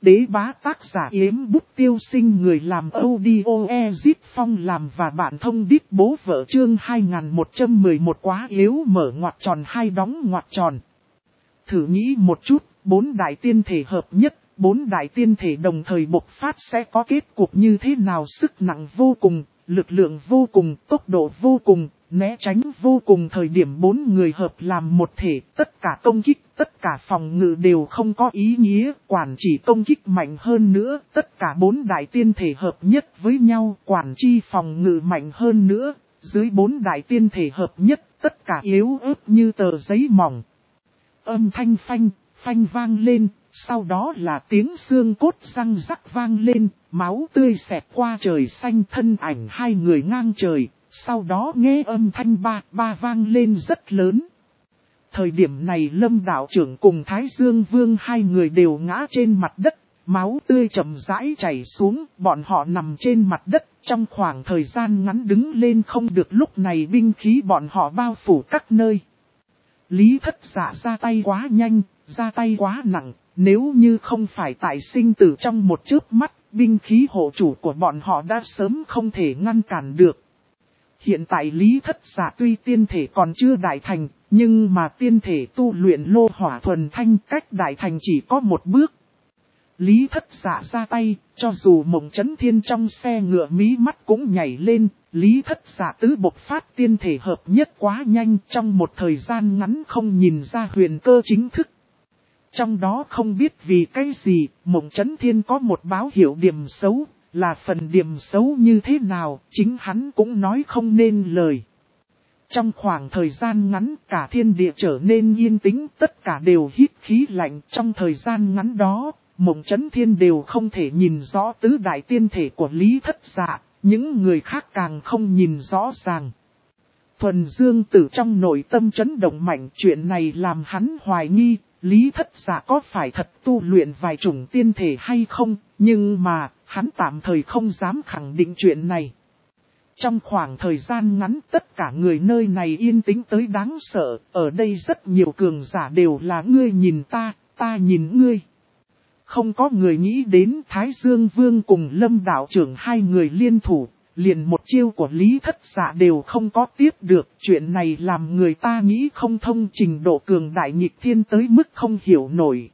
Đế bá tác giả Yếm Bút Tiêu Sinh, người làm audio Ezip Phong làm và bạn thông đít bố vợ, chương 2111 quá yếu mở ngoặc tròn hai đóng ngoặc tròn. Thử nghĩ một chút, 4 đại tiên thể hợp nhất, 4 đại tiên thể đồng thời bộc phát sẽ có kết cục như thế nào? Sức nặng vô cùng, lực lượng vô cùng, tốc độ vô cùng, né tránh vô cùng. Thời điểm 4 người hợp làm một thể, tất cả công kích, tất cả phòng ngự đều không có ý nghĩa, quản chỉ công kích mạnh hơn nữa, tất cả 4 đại tiên thể hợp nhất với nhau, quản chi phòng ngự mạnh hơn nữa, dưới 4 đại tiên thể hợp nhất, tất cả yếu ớt như tờ giấy mỏng. Âm thanh phanh, phanh vang lên, sau đó là tiếng xương cốt răng rắc vang lên, máu tươi xẹt qua trời xanh, thân ảnh hai người ngang trời, sau đó nghe âm thanh ba ba vang lên rất lớn. Thời điểm này Lâm đạo trưởng cùng Thái Dương Vương hai người đều ngã trên mặt đất, máu tươi chậm rãi chảy xuống, bọn họ nằm trên mặt đất, trong khoảng thời gian ngắn đứng lên không được. Lúc này binh khí bọn họ bao phủ các nơi. Lý Thất Dạ ra tay quá nhanh, ra tay quá nặng, nếu như không phải tại sinh tử trong một chớp mắt, binh khí hộ chủ của bọn họ đã sớm không thể ngăn cản được. Hiện tại Lý Thất Dạ tuy tiên thể còn chưa đại thành, nhưng mà tiên thể tu luyện lô hỏa thuần thanh, cách đại thành chỉ có một bước. Lý Thất Dạ ra tay, cho dù Mộng Chấn Thiên trong xe ngựa mí mắt cũng nhảy lên. Lý Thất Dạ tứ bộc phát tiên thể hợp nhất quá nhanh, trong một thời gian ngắn không nhìn ra huyền cơ chính thức. Trong đó không biết vì cái gì, Mộng Chấn Thiên có một báo hiệu điểm xấu, là phần điểm xấu như thế nào, chính hắn cũng nói không nên lời. Trong khoảng thời gian ngắn cả thiên địa trở nên yên tĩnh, tất cả đều hít khí lạnh. Trong thời gian ngắn đó, Mộng Chấn Thiên đều không thể nhìn rõ tứ đại tiên thể của Lý Thất Dạ, những người khác càng không nhìn rõ ràng. Thuần Dương Tử trong nội tâm chấn động mạnh, chuyện này làm hắn hoài nghi, Lý Thất Dạ có phải thật tu luyện vài chủng tiên thể hay không, nhưng mà, hắn tạm thời không dám khẳng định chuyện này. Trong khoảng thời gian ngắn tất cả người nơi này yên tĩnh tới đáng sợ, ở đây rất nhiều cường giả đều là ngươi nhìn ta, ta nhìn ngươi. Không có người nghĩ đến Thái Dương Vương cùng Lâm đạo trưởng hai người liên thủ, liền một chiêu của Lý Thất Dạ đều không có tiếp được. Chuyện này làm người ta nghĩ không thông, trình độ cường đại nghịch thiên tới mức không hiểu nổi.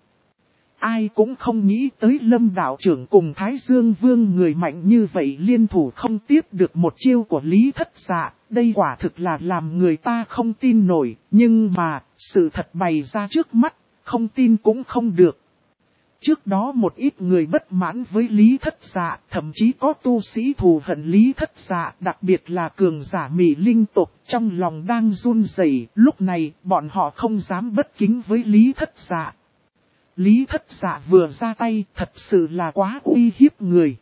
Ai cũng không nghĩ tới Lâm đạo trưởng cùng Thái Dương Vương người mạnh như vậy liên thủ không tiếp được một chiêu của Lý Thất Dạ. Đây quả thực là làm người ta không tin nổi, nhưng mà sự thật bày ra trước mắt, không tin cũng không được. Trước đó một ít người bất mãn với Lý Thất Dạ, thậm chí có tu sĩ thù hận Lý Thất Dạ, đặc biệt là cường giả Mị Linh tộc, trong lòng đang run rẩy. Lúc này, bọn họ không dám bất kính với Lý Thất Dạ. Lý Thất Dạ vừa ra tay, thật sự là quá uy hiếp người.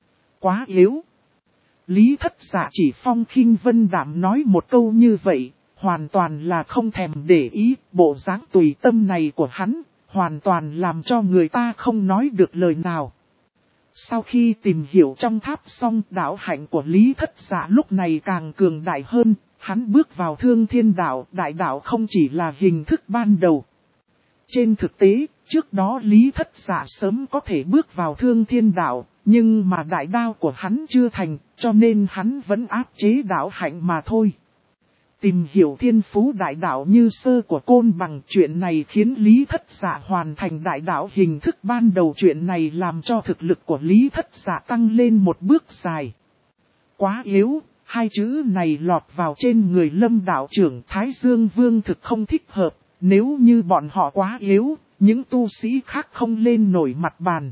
Quá yếu. Lý Thất Dạ chỉ phong khinh vân đạm nói một câu như vậy, hoàn toàn là không thèm để ý. Bộ dáng tùy tâm này của hắn, hoàn toàn làm cho người ta không nói được lời nào. Sau khi tìm hiểu trong tháp xong, đạo hạnh của Lý Thất Dạ lúc này càng cường đại hơn. Hắn bước vào Thương Thiên Đạo, đại đạo không chỉ là hình thức ban đầu. Trên thực tế, trước đó Lý Thất Dạ sớm có thể bước vào Thương Thiên Đạo, nhưng mà đại đao của hắn chưa thành, cho nên hắn vẫn áp chế đạo hạnh mà thôi. Tìm hiểu thiên phú đại đạo như sơ của Côn Bằng, chuyện này khiến Lý Thất Dạ hoàn thành đại đạo hình thức ban đầu. Chuyện này làm cho thực lực của Lý Thất Dạ tăng lên một bước dài. Quá yếu, hai chữ này lọt vào trên người Lâm đạo trưởng. Thái Dương Vương thực không thích hợp, nếu như bọn họ quá yếu, những tu sĩ khác không lên nổi mặt bàn.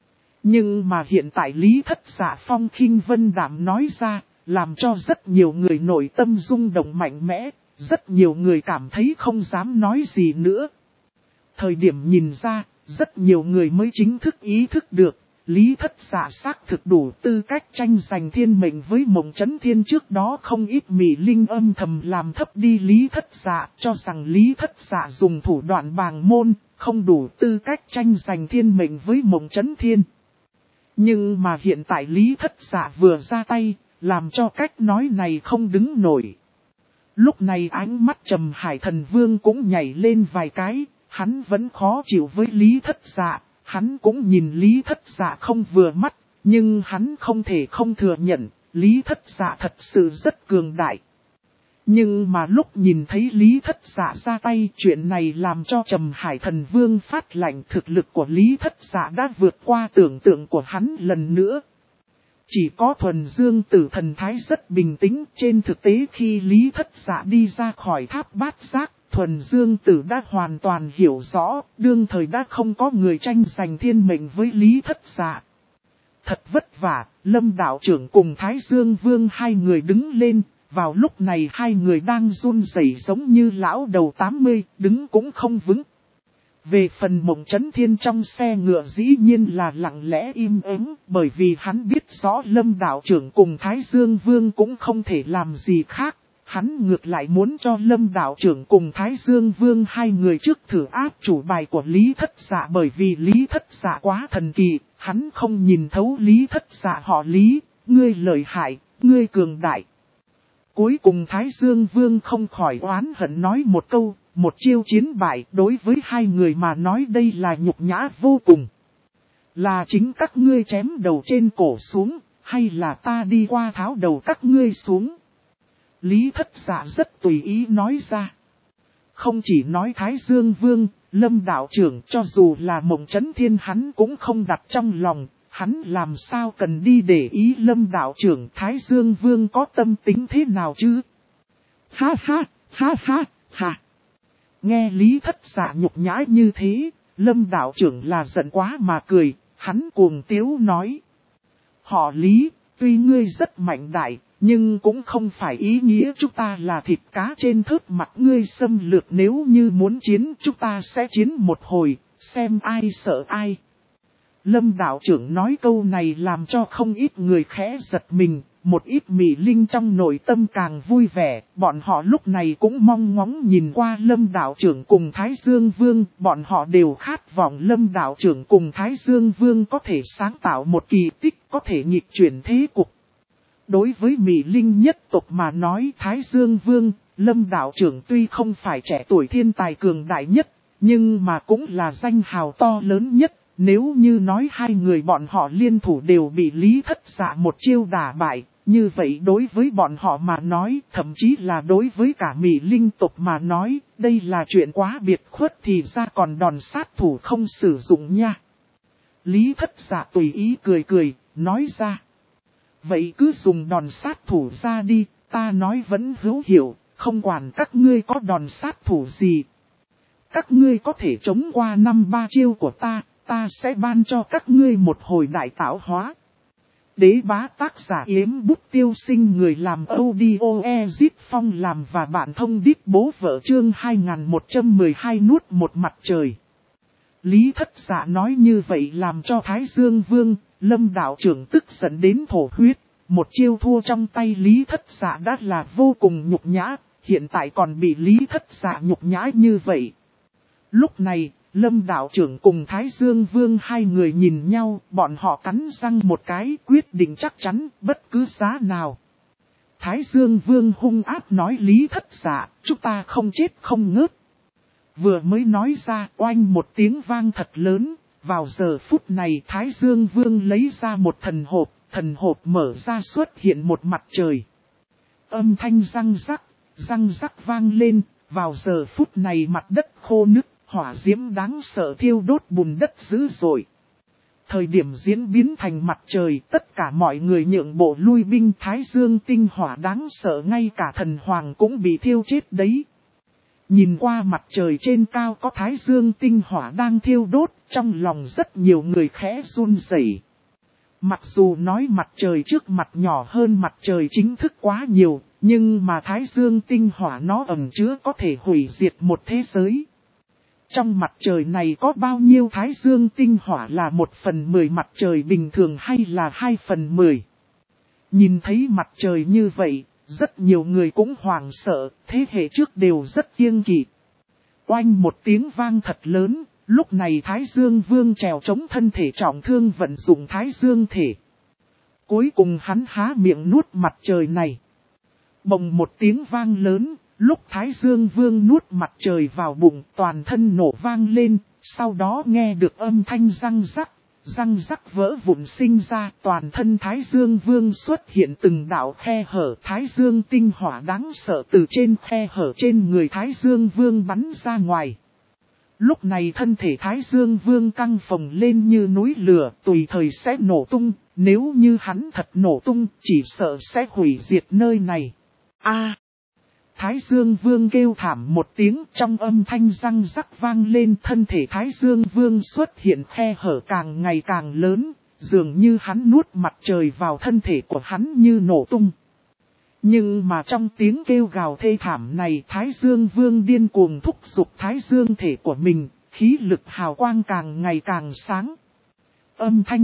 Nhưng mà hiện tại Lý Thất Dạ phong khinh vân đạm nói ra, làm cho rất nhiều người nội tâm rung động mạnh mẽ, rất nhiều người cảm thấy không dám nói gì nữa. Thời điểm nhìn ra, rất nhiều người mới chính thức ý thức được, Lý Thất Dạ xác thực đủ tư cách tranh giành thiên mệnh với Mộng Chấn Thiên. Trước đó không ít Mị Linh âm thầm làm thấp đi Lý Thất Dạ, cho rằng Lý Thất Dạ dùng thủ đoạn bàng môn, không đủ tư cách tranh giành thiên mệnh với Mộng Chấn Thiên. Nhưng mà hiện tại Lý Thất Dạ vừa ra tay, làm cho cách nói này không đứng nổi. Lúc này ánh mắt Trầm Hải Thần Vương cũng nhảy lên vài cái, hắn vẫn khó chịu với Lý Thất Dạ. Hắn cũng nhìn Lý Thất Dạ không vừa mắt, nhưng hắn không thể không thừa nhận, Lý Thất Dạ thật sự rất cường đại. Nhưng mà lúc nhìn thấy Lý Thất Dạ ra tay, chuyện này làm cho Trầm Hải Thần Vương phát lạnh. Thực lực của Lý Thất Dạ đã vượt qua tưởng tượng của hắn lần nữa. Chỉ có Thuần Dương Tử thần thái rất bình tĩnh. Trên thực tế khi Lý Thất Dạ đi ra khỏi tháp bát giác, Thuần Dương Tử đã hoàn toàn hiểu rõ, đương thời đã không có người tranh giành thiên mệnh với Lý Thất Dạ. Thật vất vả, Lâm đạo trưởng cùng Thái Dương Vương hai người đứng lên. Vào lúc này hai người đang run rẩy giống như lão đầu 80, đứng cũng không vững. Về phần Mộng Chấn Thiên trong xe ngựa dĩ nhiên là lặng lẽ im ắng, bởi vì hắn biết rõ Lâm đạo trưởng cùng Thái Dương Vương cũng không thể làm gì khác. Hắn ngược lại muốn cho Lâm đạo trưởng cùng Thái Dương Vương hai người trước thử áp chủ bài của Lý Thất Dạ, bởi vì Lý Thất Dạ quá thần kỳ, hắn không nhìn thấu Lý Thất Dạ họ Lý, ngươi lợi hại, ngươi cường đại. Cuối cùng Thái Dương Vương không khỏi oán hận nói một câu, một chiêu chiến bại. Đối với hai người mà nói đây là nhục nhã vô cùng. Là chính các ngươi chém đầu trên cổ xuống, hay là ta đi qua tháo đầu các ngươi xuống? Lý Thất Dạ rất tùy ý nói ra. Không chỉ nói Thái Dương Vương, Lâm đạo trưởng, cho dù là Mộng Chấn Thiên hắn cũng không đặt trong lòng. Hắn làm sao cần đi để ý Lâm đạo trưởng, Thái Dương Vương có tâm tính thế nào chứ? Ha ha, ha ha, ha. Nghe Lý Thất Dạ nhục nhã như thế, Lâm đạo trưởng là giận quá mà cười, hắn cuồng tiếu nói. Họ Lý, tuy ngươi rất mạnh đại, nhưng cũng không phải ý nghĩa chúng ta là thịt cá trên thớt mặt ngươi xâm lược. Nếu như muốn chiến chúng ta sẽ chiến một hồi, xem ai sợ ai. Lâm đạo trưởng nói câu này làm cho không ít người khẽ giật mình, một ít mị linh trong nội tâm càng vui vẻ. Bọn họ lúc này cũng mong ngóng nhìn qua Lâm đạo trưởng cùng Thái Dương Vương, bọn họ đều khát vọng Lâm đạo trưởng cùng Thái Dương Vương có thể sáng tạo một kỳ tích, có thể nghịch chuyển thế cục. Đối với mị linh nhất tộc mà nói, Thái Dương Vương, Lâm đạo trưởng tuy không phải trẻ tuổi thiên tài cường đại nhất, nhưng mà cũng là danh hào to lớn nhất. Nếu như nói hai người bọn họ liên thủ đều bị Lý Thất Dạ một chiêu đả bại, như vậy đối với bọn họ mà nói, thậm chí là đối với cả mị linh tộc mà nói, đây là chuyện quá biệt khuất, thì ra còn đòn sát thủ không sử dụng nha. Lý Thất Dạ tùy ý cười cười, nói ra. Vậy cứ dùng đòn sát thủ ra đi, ta nói vẫn hữu hiệu, không quản các ngươi có đòn sát thủ gì. Các ngươi có thể chống qua 5-3 chiêu của ta sẽ ban cho các ngươi một hồi đại tạo hóa. Đế bá tác giả Yếm Bút Tiêu Sinh, người làm audio Ezit Phong làm và bạn thông đít bố vợ chương 2112 nuốt một mặt trời. Lý Thất Dạ nói như vậy làm cho Thái Dương Vương, Lâm đạo trưởng tức giận đến thổ huyết. Một chiêu thua trong tay Lý Thất Dạ đã là vô cùng nhục nhã, hiện tại còn bị Lý Thất Dạ nhục nhã như vậy. Lúc này, Lâm đạo trưởng cùng Thái Dương Vương hai người nhìn nhau, bọn họ cắn răng một cái, quyết định chắc chắn, bất cứ giá nào. Thái Dương Vương hung ác nói Lý Thất Dạ, chúng ta không chết không ngớt. Vừa mới nói ra, oanh một tiếng vang thật lớn, vào giờ phút này Thái Dương Vương lấy ra một thần hộp mở ra xuất hiện một mặt trời. Âm thanh răng rắc vang lên, vào giờ phút này mặt đất khô nứt. Hỏa diễm đáng sợ thiêu đốt bùn đất dữ dội. Thời điểm diễn biến thành mặt trời, tất cả mọi người nhượng bộ lui binh. Thái Dương tinh hỏa đáng sợ, ngay cả thần hoàng cũng bị thiêu chết đấy. Nhìn qua mặt trời trên cao có Thái Dương tinh hỏa đang thiêu đốt, trong lòng rất nhiều người khẽ run rẩy. Mặc dù nói mặt trời trước mặt nhỏ hơn mặt trời chính thức quá nhiều, nhưng mà Thái Dương tinh hỏa nó ẩn chứa có thể hủy diệt một thế giới. Trong mặt trời này có bao nhiêu Thái Dương tinh hỏa là 1/10 mặt trời bình thường hay là 2/10? Nhìn thấy mặt trời như vậy, rất nhiều người cũng hoảng sợ, thế hệ trước đều rất kiêng kỵ. Oanh một tiếng vang thật lớn, lúc này Thái Dương Vương trèo chống thân thể trọng thương vận dụng Thái Dương thể. Cuối cùng hắn há miệng nuốt mặt trời này. Bồng một tiếng vang lớn. Lúc Thái Dương Vương nuốt mặt trời vào bụng, toàn thân nổ vang lên, Sau đó nghe được âm thanh răng rắc vỡ vụn sinh ra, toàn thân Thái Dương Vương xuất hiện từng đạo khe hở, Thái Dương tinh hỏa đáng sợ từ trên khe hở trên người Thái Dương Vương bắn ra ngoài. Lúc này thân thể Thái Dương Vương căng phồng lên như núi lửa, tùy thời sẽ nổ tung, nếu như hắn thật nổ tung, chỉ sợ sẽ hủy diệt nơi này. Thái Dương Vương kêu thảm một tiếng, trong âm thanh răng rắc vang lên, thân thể Thái Dương Vương xuất hiện khe hở càng ngày càng lớn, dường như hắn nuốt mặt trời vào thân thể của hắn như nổ tung. Nhưng mà trong tiếng kêu gào thê thảm này, Thái Dương Vương điên cuồng thúc giục Thái Dương thể của mình, khí lực hào quang càng ngày càng sáng. Âm thanh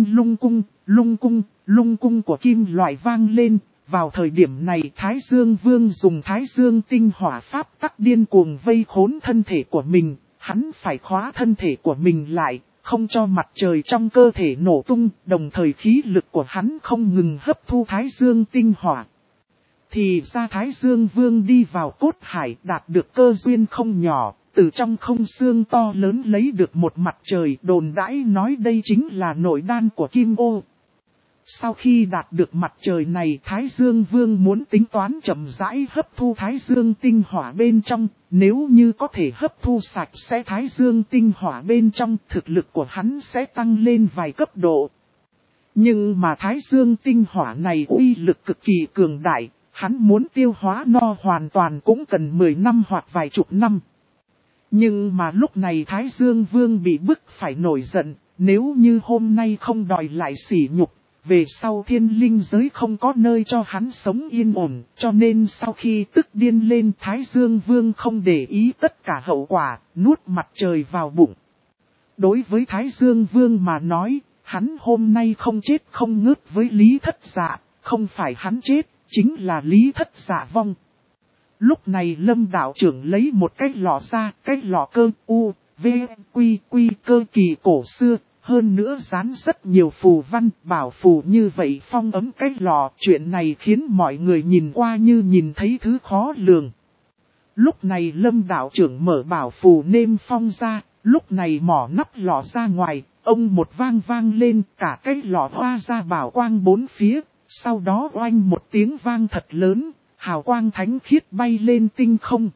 lung cung của kim loại vang lên. Vào thời điểm này Thái Dương Vương dùng Thái Dương tinh hỏa pháp tắc điên cuồng vây khốn thân thể của mình, hắn phải khóa thân thể của mình lại, không cho mặt trời trong cơ thể nổ tung, đồng thời khí lực của hắn không ngừng hấp thu Thái Dương tinh hỏa. Thì ra Thái Dương Vương đi vào cốt hải đạt được cơ duyên không nhỏ, từ trong không xương to lớn lấy được một mặt trời, đồn đãi nói đây chính là nội đan của Kim Ô. Sau khi đạt được mặt trời này, Thái Dương Vương muốn tính toán chậm rãi hấp thu Thái Dương tinh hỏa bên trong, nếu như có thể hấp thu sạch sẽ Thái Dương tinh hỏa bên trong, thực lực của hắn sẽ tăng lên vài cấp độ. Nhưng mà Thái Dương tinh hỏa này uy lực cực kỳ cường đại, hắn muốn tiêu hóa no hoàn toàn cũng cần 10 năm hoặc vài chục năm. Nhưng mà lúc này Thái Dương Vương bị bức phải nổi giận, nếu như hôm nay không đòi lại sỉ nhục, về sau thiên linh giới không có nơi cho hắn sống yên ổn, cho nên sau khi tức điên lên Thái Dương Vương không để ý tất cả hậu quả, nuốt mặt trời vào bụng. Đối với Thái Dương Vương mà nói, hắn hôm nay không chết không ngớt với Lý Thất Dạ, không phải hắn chết, chính là Lý Thất Dạ vong. Lúc này Lâm đạo trưởng lấy một cái lọ ra, cái lọ cơ quy cơ kỳ cổ xưa. Hơn nữa dán rất nhiều phù văn, bảo phù như vậy phong ấm cái lò. Chuyện này khiến mọi người nhìn qua như nhìn thấy thứ khó lường. Lúc này Lâm đạo trưởng mở bảo phù nêm phong ra, lúc này mỏ nắp lò ra ngoài, ông một vang lên, cả cái lò hoa ra bảo quang bốn phía. Sau đó oanh một tiếng vang thật lớn, hào quang thánh khiết bay lên tinh không.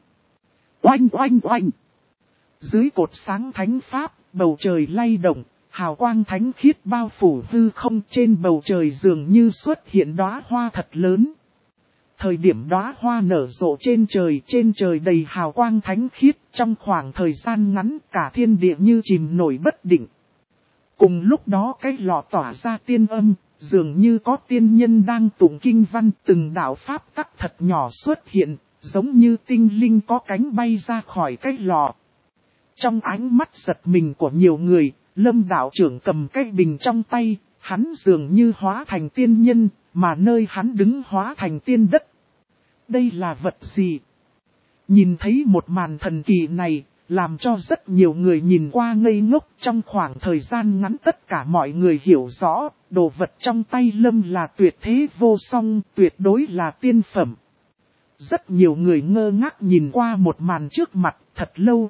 Oanh! Dưới cột sáng thánh pháp, bầu trời lay động. Hào quang thánh khiết bao phủ hư không, trên bầu trời dường như xuất hiện đóa hoa thật lớn. Thời điểm đóa hoa nở rộ trên trời đầy hào quang thánh khiết, trong khoảng thời gian ngắn cả thiên địa như chìm nổi bất định. Cùng lúc đó cái lò tỏa ra tiên âm, dường như có tiên nhân đang tụng kinh văn, từng đạo pháp tắc thật nhỏ xuất hiện, giống như tinh linh có cánh bay ra khỏi cái lò. Trong ánh mắt giật mình của nhiều người, Lâm đạo trưởng cầm cái bình trong tay, hắn dường như hóa thành tiên nhân, mà nơi hắn đứng hóa thành tiên đất. Đây là vật gì? Nhìn thấy một màn thần kỳ này, làm cho rất nhiều người nhìn qua ngây ngốc. Trong khoảng thời gian ngắn tất cả mọi người hiểu rõ, đồ vật trong tay Lâm là tuyệt thế vô song, tuyệt đối là tiên phẩm. Rất nhiều người ngơ ngác nhìn qua một màn trước mặt, thật lâu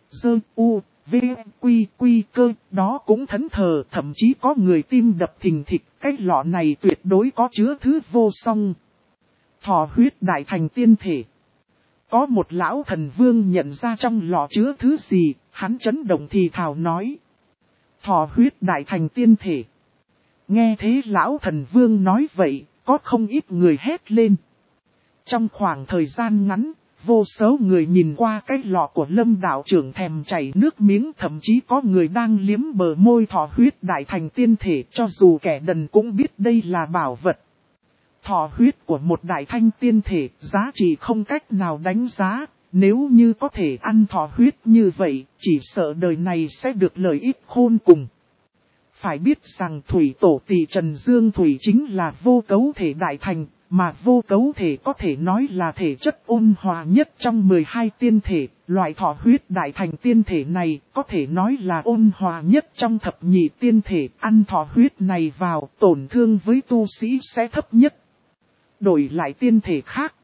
quy cơ, đó cũng thẫn thờ, thậm chí có người tim đập thình thịch, cái lọ này tuyệt đối có chứa thứ vô song. Thọ huyết đại thành tiên thể. Có một lão thần vương nhận ra trong lọ chứa thứ gì, hắn chấn động thì thào nói. Thọ huyết đại thành tiên thể. Nghe thế lão thần vương nói vậy, có không ít người hét lên. Trong khoảng thời gian ngắn, vô số người nhìn qua cái lọ của Lâm đạo trưởng thèm chảy nước miếng, thậm chí có người đang liếm bờ môi thọ huyết đại thành tiên thể, cho dù kẻ đần cũng biết đây là bảo vật. Thọ huyết của một đại thanh tiên thể, giá trị không cách nào đánh giá, nếu như có thể ăn thọ huyết như vậy, chỉ sợ đời này sẽ được lợi ích khôn cùng. Phải biết rằng thủy tổ tỷ Trần Dương Thủy chính là vô cấu thể đại thành, mà vô cấu thể có thể nói là thể chất ôn hòa nhất trong 12 tiên thể, loại thọ huyết đại thành tiên thể này có thể nói là ôn hòa nhất trong thập nhị tiên thể, ăn thọ huyết này vào tổn thương với tu sĩ sẽ thấp nhất. Đổi lại tiên thể khác,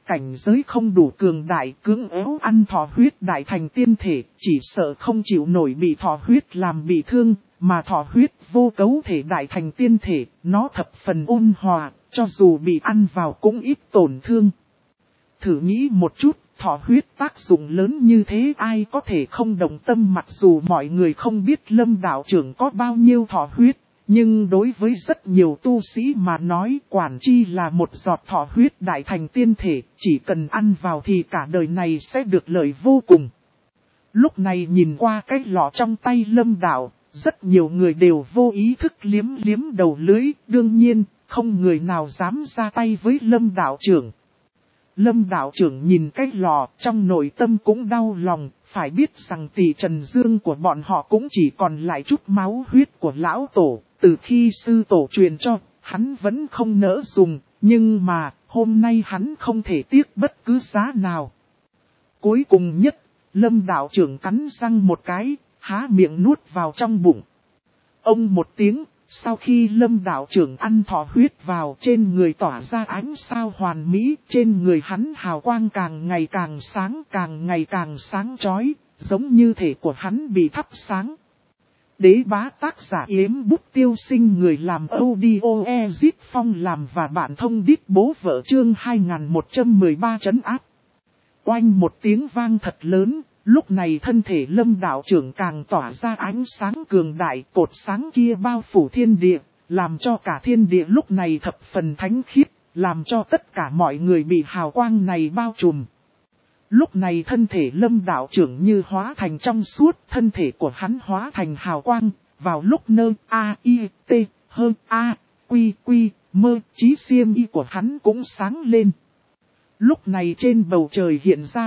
cảnh giới không đủ cường đại, cưỡng ép ăn thọ huyết đại thành tiên thể, chỉ sợ không chịu nổi bị thọ huyết làm bị thương, mà thọ huyết vô cấu thể đại thành tiên thể, nó thập phần ôn hòa, cho dù bị ăn vào cũng ít tổn thương. Thử nghĩ một chút, thọ huyết tác dụng lớn như thế ai có thể không động tâm, mặc dù mọi người không biết Lâm đạo trưởng có bao nhiêu thọ huyết. Nhưng đối với rất nhiều tu sĩ mà nói, quản chi là một giọt thọ huyết đại thành tiên thể, chỉ cần ăn vào thì cả đời này sẽ được lợi vô cùng. Lúc này nhìn qua cái lọ trong tay Lâm đạo, rất nhiều người đều vô ý thức liếm liếm đầu lưới, đương nhiên, không người nào dám ra tay với Lâm đạo trưởng. Lâm đạo trưởng nhìn cái lọ, trong nội tâm cũng đau lòng, phải biết rằng tỷ Trần Dương của bọn họ cũng chỉ còn lại chút máu huyết của lão tổ, từ khi sư tổ truyền cho, hắn vẫn không nỡ dùng, nhưng mà, hôm nay hắn không thể tiếc bất cứ giá nào. Cuối cùng nhất, Lâm đạo trưởng cắn răng một cái, há miệng nuốt vào trong bụng. Ông một tiếng, sau khi Lâm đạo trưởng ăn thọ huyết vào, trên người tỏa ra ánh sao hoàn mỹ, trên người hắn hào quang càng ngày càng sáng chói, giống như thể của hắn bị thắp sáng. Đế bá tác giả Yếm Bút Tiêu Sinh, người làm audio Ezit Phong làm và bạn thông đít bố vợ chương 2113 trấn áp. Oanh một tiếng vang thật lớn, lúc này thân thể Lâm đạo trưởng càng tỏa ra ánh sáng cường đại, cột sáng kia bao phủ thiên địa, làm cho cả thiên địa lúc này thập phần thánh khiết, làm cho tất cả mọi người bị hào quang này bao trùm. Lúc này thân thể Lâm đạo trưởng như hóa thành trong suốt, thân thể của hắn hóa thành hào quang, vào lúc nơ A-I-T, hơn A-Quy-Quy, mơ, chí xiêm y của hắn cũng sáng lên. Lúc này trên bầu trời hiện ra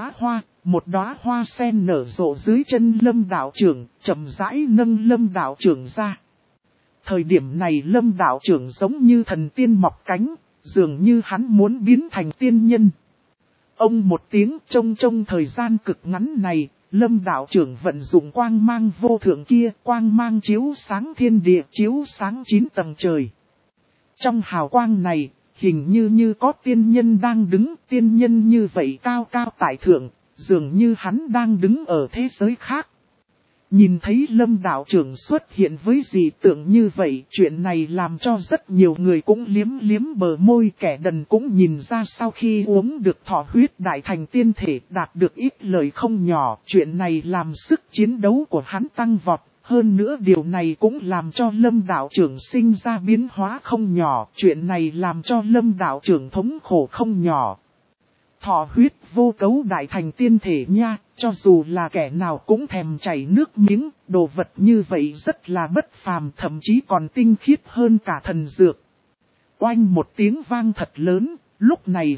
một đóa hoa sen nở rộ dưới chân Lâm đạo trưởng, chậm rãi nâng Lâm đạo trưởng ra. Thời điểm này Lâm đạo trưởng giống như thần tiên mọc cánh, dường như hắn muốn biến thành tiên nhân. Ông một tiếng, trong thời gian cực ngắn này, Lâm đạo trưởng vận dụng quang mang vô thượng kia, quang mang chiếu sáng thiên địa, chiếu sáng 9 tầng trời. Trong hào quang này, hình như có tiên nhân đang đứng, tiên nhân như vậy cao cao tại thượng, dường như hắn đang đứng ở thế giới khác. Nhìn thấy Lâm đạo trưởng xuất hiện với dị tượng như vậy, chuyện này làm cho rất nhiều người cũng liếm liếm bờ môi, kẻ đần cũng nhìn ra sau khi uống được thọ huyết đại thành tiên thể đạt được ít lợi không nhỏ, chuyện này làm sức chiến đấu của hắn tăng vọt. Hơn nữa điều này cũng làm cho Lâm đạo trưởng sinh ra biến hóa không nhỏ, chuyện này làm cho Lâm đạo trưởng thống khổ không nhỏ. Thọ huyết vô cấu đại thành tiên thể nha, cho dù là kẻ nào cũng thèm chảy nước miếng, đồ vật như vậy rất là bất phàm, thậm chí còn tinh khiết hơn cả thần dược. Oanh một tiếng vang thật lớn, lúc này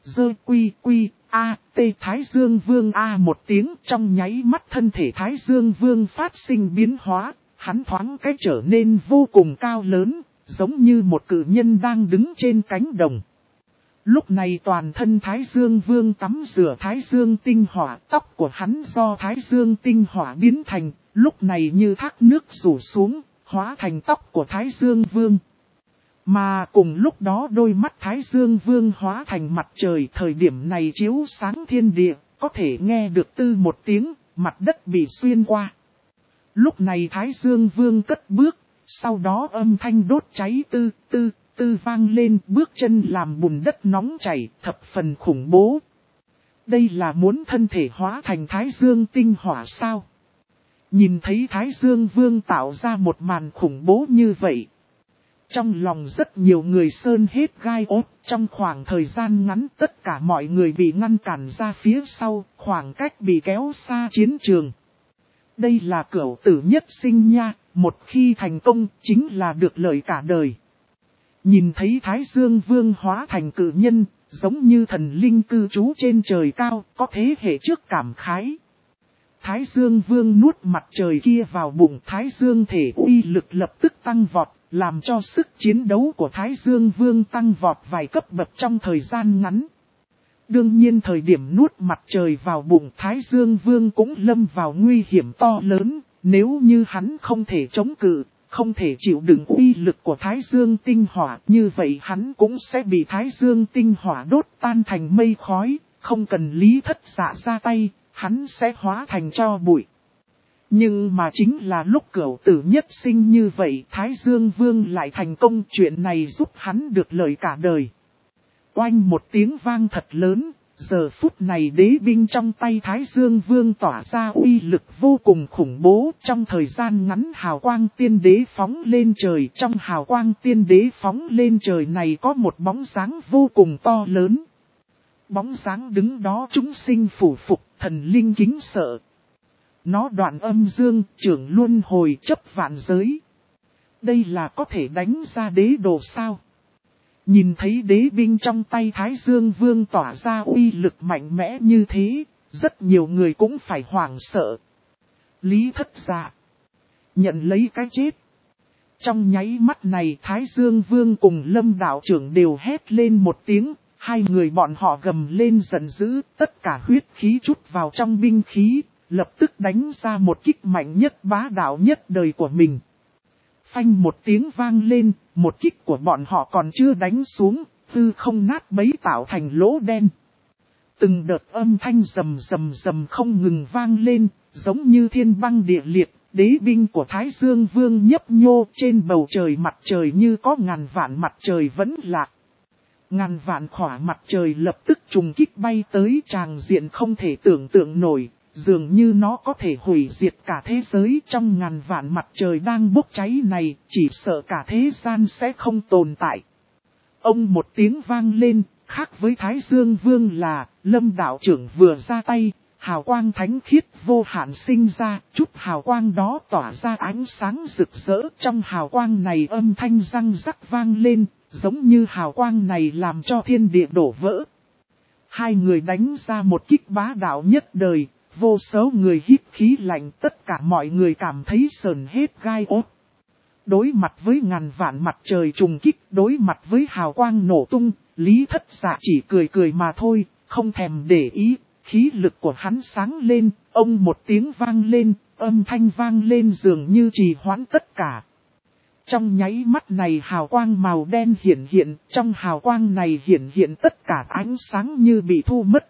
quy Thái Dương Vương một tiếng, trong nháy mắt thân thể Thái Dương Vương phát sinh biến hóa, hắn thoáng cái trở nên vô cùng cao lớn, giống như một cự nhân đang đứng trên cánh đồng. Lúc này toàn thân Thái Dương Vương tắm rửa Thái Dương tinh hỏa, tóc của hắn do Thái Dương tinh hỏa biến thành, lúc này như thác nước rủ xuống, hóa thành tóc của Thái Dương Vương. Mà cùng lúc đó đôi mắt Thái Dương Vương hóa thành mặt trời, thời điểm này chiếu sáng thiên địa, có thể nghe được tư một tiếng, mặt đất bị xuyên qua. Lúc này Thái Dương Vương cất bước, sau đó âm thanh đốt cháy tư vang lên, bước chân làm bùn đất nóng chảy, thập phần khủng bố. Đây là muốn thân thể hóa thành Thái Dương tinh hỏa sao? Nhìn thấy Thái Dương Vương tạo ra một màn khủng bố như vậy. Trong lòng rất nhiều người sơn hết gai ốt, trong khoảng thời gian ngắn tất cả mọi người bị ngăn cản ra phía sau, khoảng cách bị kéo xa chiến trường. Đây là cửu tử nhất sinh nha, một khi thành công chính là được lợi cả đời. Nhìn thấy Thái Dương Vương hóa thành cự nhân, giống như thần linh cư trú trên trời cao, có thế hệ trước cảm khái. Thái Dương Vương nuốt mặt trời kia vào bụng, Thái Dương thể uy lực lập tức tăng vọt, làm cho sức chiến đấu của Thái Dương Vương tăng vọt vài cấp bậc trong thời gian ngắn. Đương nhiên thời điểm nuốt mặt trời vào bụng, Thái Dương Vương cũng lâm vào nguy hiểm to lớn, nếu như hắn không thể chống cự, không thể chịu đựng uy lực của Thái Dương tinh hỏa, như vậy hắn cũng sẽ bị Thái Dương tinh hỏa đốt tan thành mây khói, không cần Lý Thất Dạ ra tay, hắn sẽ hóa thành tro bụi. Nhưng mà chính là lúc Cửu Tử nhất sinh như vậy, Thái Dương Vương lại thành công, chuyện này giúp hắn được lợi cả đời. Oanh một tiếng vang thật lớn, giờ phút này đế binh trong tay Thái Dương Vương tỏa ra uy lực vô cùng khủng bố. Trong thời gian ngắn hào quang tiên đế phóng lên trời, trong hào quang tiên đế phóng lên trời này có một bóng dáng vô cùng to lớn. Bóng dáng đứng đó chúng sinh phủ phục, thần linh kính sợ. Nó đoạn âm dương, trưởng luân hồi, chấp vạn giới. Đây là có thể đánh ra đế đồ sao? Nhìn thấy đế binh trong tay Thái Dương Vương tỏa ra uy lực mạnh mẽ như thế, rất nhiều người cũng phải hoảng sợ. Lý Thất Dạ nhận lấy cái chết. Trong nháy mắt này Thái Dương Vương cùng Lâm đạo trưởng đều hét lên một tiếng, hai người bọn họ gầm lên giận dữ, tất cả huyết khí trút vào trong binh khí, lập tức đánh ra một kích mạnh nhất bá đạo nhất đời của mình. Phanh một tiếng vang lên, một kích của bọn họ còn chưa đánh xuống, hư không nát bấy tạo thành lỗ đen. Từng đợt âm thanh rầm rầm rầm không ngừng vang lên, giống như thiên băng địa liệt, đế binh của Thái Dương Vương nhấp nhô trên bầu trời, mặt trời như có ngàn vạn mặt trời vẫn lạc. Ngàn vạn khỏa mặt trời lập tức trùng kích bay tới, tràng diện không thể tưởng tượng nổi. Dường như nó có thể hủy diệt cả thế giới, trong ngàn vạn mặt trời đang bốc cháy này, chỉ sợ cả thế gian sẽ không tồn tại. Ông một tiếng vang lên, khác với Thái Dương Vương là, Lâm đạo trưởng vừa ra tay, hào quang thánh khiết vô hạn sinh ra, chút hào quang đó tỏa ra ánh sáng rực rỡ, trong hào quang này âm thanh răng rắc vang lên, giống như hào quang này làm cho thiên địa đổ vỡ. Hai người đánh ra một kích bá đạo nhất đời. Vô số người hít khí lạnh, tất cả mọi người cảm thấy sờn hết gai ốt. Đối mặt với ngàn vạn mặt trời trùng kích, đối mặt với hào quang nổ tung, Lý Thất Dạ chỉ cười cười mà thôi, không thèm để ý. Khí lực của hắn sáng lên, ông một tiếng vang lên, âm thanh vang lên dường như trì hoãn tất cả. Trong nháy mắt này hào quang màu đen hiển hiện, trong hào quang này hiển hiện tất cả ánh sáng như bị thu mất.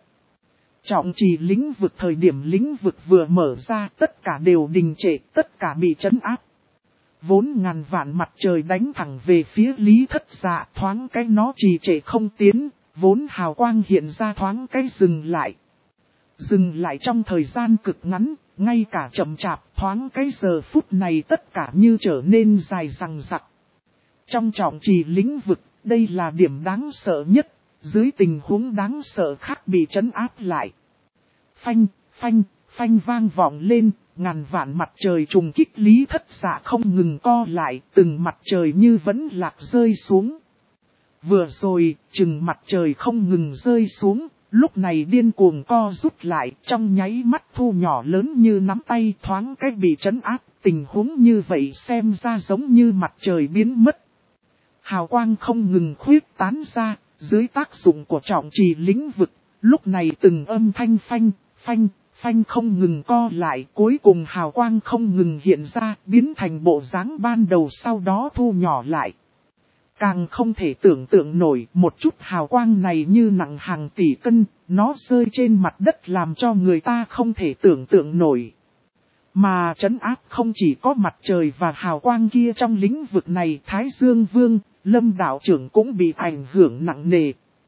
Trọng trì lĩnh vực, thời điểm lĩnh vực vừa mở ra, tất cả đều đình trệ, tất cả bị trấn áp. Vốn ngàn vạn mặt trời đánh thẳng về phía Lý Thất Dạ, thoáng cái nó trì trệ không tiến, vốn hào quang hiện ra thoáng cái dừng lại. Dừng lại trong thời gian cực ngắn, ngay cả chậm chạp, thoáng cái giờ phút này tất cả như trở nên dài dằng dặc. Trong trọng trì lĩnh vực, đây là điểm đáng sợ nhất. Dưới tình huống đáng sợ khác bị trấn áp lại. Phanh, phanh, phanh vang vọng lên, ngàn vạn mặt trời trùng kích Lý Thất Dạ không ngừng co lại, từng mặt trời như vẫn lạc rơi xuống. Vừa rồi, chừng mặt trời không ngừng rơi xuống, lúc này điên cuồng co rút lại, trong nháy mắt thu nhỏ lớn như nắm tay, thoáng cái bị trấn áp, tình huống như vậy xem ra giống như mặt trời biến mất. Hào quang không ngừng khuyết tán ra. Dưới tác dụng của trọng trì lĩnh vực, lúc này từng âm thanh phanh, phanh, phanh không ngừng co lại, cuối cùng hào quang không ngừng hiện ra, biến thành bộ dáng ban đầu sau đó thu nhỏ lại. Càng không thể tưởng tượng nổi, một chút hào quang này như nặng hàng tỷ cân, nó rơi trên mặt đất làm cho người ta không thể tưởng tượng nổi. Mà trấn áp không chỉ có mặt trời và hào quang kia trong lĩnh vực này, Thái Dương Vương, Lâm đạo trưởng cũng bị ảnh hưởng nặng nề.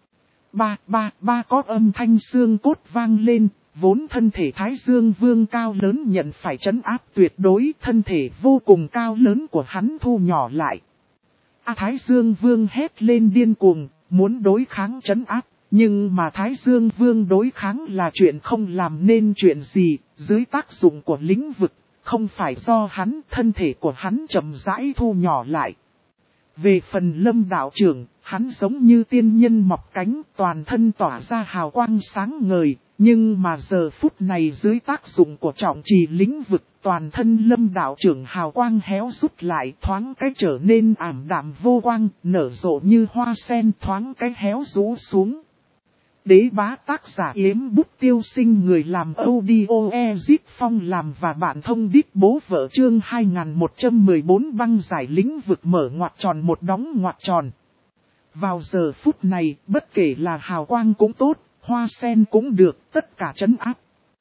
Ba có âm thanh xương cốt vang lên, vốn thân thể Thái Dương Vương cao lớn nhận phải trấn áp tuyệt đối, thân thể vô cùng cao lớn của hắn thu nhỏ lại. Thái Dương Vương hét lên điên cuồng, muốn đối kháng trấn áp, nhưng mà Thái Dương Vương đối kháng là chuyện không làm nên chuyện gì, dưới tác dụng của lĩnh vực, không phải do hắn, thân thể của hắn chậm rãi thu nhỏ lại. Về phần Lâm đạo trưởng, hắn giống như tiên nhân mọc cánh, toàn thân tỏa ra hào quang sáng ngời, nhưng mà giờ phút này dưới tác dụng của trọng trì lĩnh vực, toàn thân Lâm đạo trưởng hào quang héo rút lại, thoáng cái trở nên ảm đạm vô quang, nở rộ như hoa sen, thoáng cái héo rũ xuống. Đế bá tác giả Yếm Bút Tiêu Sinh, người làm audio Ezit Phong làm và bạn thông đít bố vợ. Chương 2114 băng giải lĩnh vực mở ngoặc tròn một đóng ngoặc tròn. Vào giờ phút này, bất kể là hào quang cũng tốt, hoa sen cũng được, tất cả trấn áp.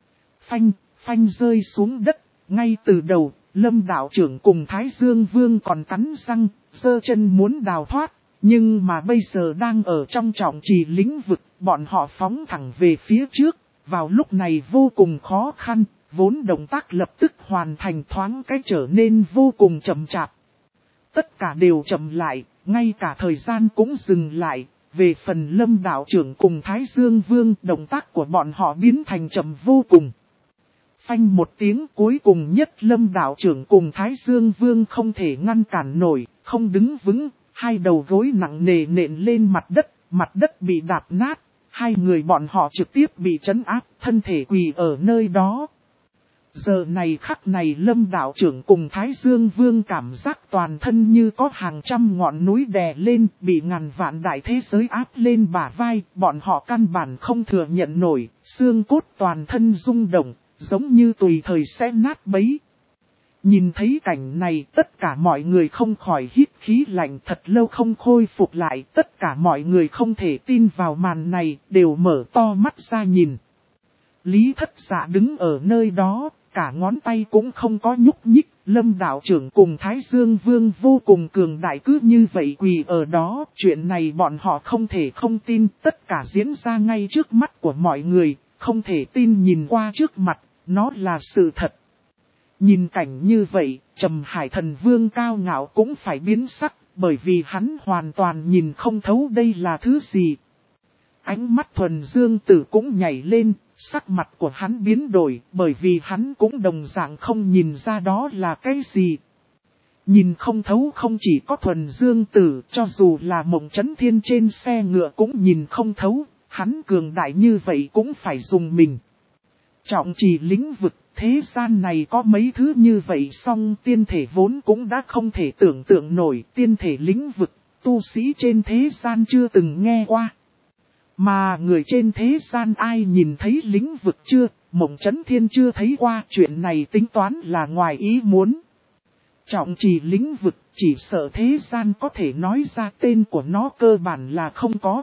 Phanh rơi xuống đất, ngay từ đầu, Lâm đạo trưởng cùng Thái Dương Vương còn cắn răng, giơ chân muốn đào thoát. Nhưng mà bây giờ đang ở trong trọng trì lĩnh vực, bọn họ phóng thẳng về phía trước, vào lúc này vô cùng khó khăn, vốn động tác lập tức hoàn thành thoáng cái trở nên vô cùng chậm chạp. Tất cả đều chậm lại, ngay cả thời gian cũng dừng lại, về phần Lâm đạo trưởng cùng Thái Dương Vương, động tác của bọn họ biến thành chậm vô cùng. Phanh một tiếng, cuối cùng nhất Lâm đạo trưởng cùng Thái Dương Vương không thể ngăn cản nổi, không đứng vững. Hai đầu gối nặng nề nện lên mặt đất bị đạp nát, hai người bọn họ trực tiếp bị trấn áp, thân thể quỳ ở nơi đó. Giờ này khắc này Lâm đạo trưởng cùng Thái Dương Vương cảm giác toàn thân như có hàng trăm ngọn núi đè lên, bị ngàn vạn đại thế giới áp lên bả vai, bọn họ căn bản không thừa nhận nổi, xương cốt toàn thân rung động, giống như tùy thời sẽ nát bấy. Nhìn thấy cảnh này, tất cả mọi người không khỏi hít khí lạnh, thật lâu không khôi phục lại, tất cả mọi người không thể tin vào màn này, đều mở to mắt ra nhìn. Lý Thất Dạ đứng ở nơi đó, cả ngón tay cũng không có nhúc nhích, Lâm đạo trưởng cùng Thái Dương Vương vô cùng cường đại cứ như vậy quỳ ở đó, chuyện này bọn họ không thể không tin, tất cả diễn ra ngay trước mắt của mọi người, không thể tin nhìn qua trước mặt, nó là sự thật. Nhìn cảnh như vậy, Trầm Hải Thần Vương cao ngạo cũng phải biến sắc, bởi vì hắn hoàn toàn nhìn không thấu đây là thứ gì. Ánh mắt Thuần Dương Tử cũng nhảy lên, sắc mặt của hắn biến đổi, bởi vì hắn cũng đồng dạng không nhìn ra đó là cái gì. Nhìn không thấu không chỉ có Thuần Dương Tử, cho dù là Mộng Chấn Thiên trên xe ngựa cũng nhìn không thấu, hắn cường đại như vậy cũng phải dùng mình. Trọng trì lĩnh vực, thế gian này có mấy thứ như vậy, song tiên thể vốn cũng đã không thể tưởng tượng nổi, tiên thể lĩnh vực, tu sĩ trên thế gian chưa từng nghe qua. Mà người trên thế gian ai nhìn thấy lĩnh vực chưa, Mộng Chấn Thiên chưa thấy qua, chuyện này tính toán là ngoài ý muốn. Trọng trì lĩnh vực, chỉ sợ thế gian có thể nói ra tên của nó cơ bản là không có.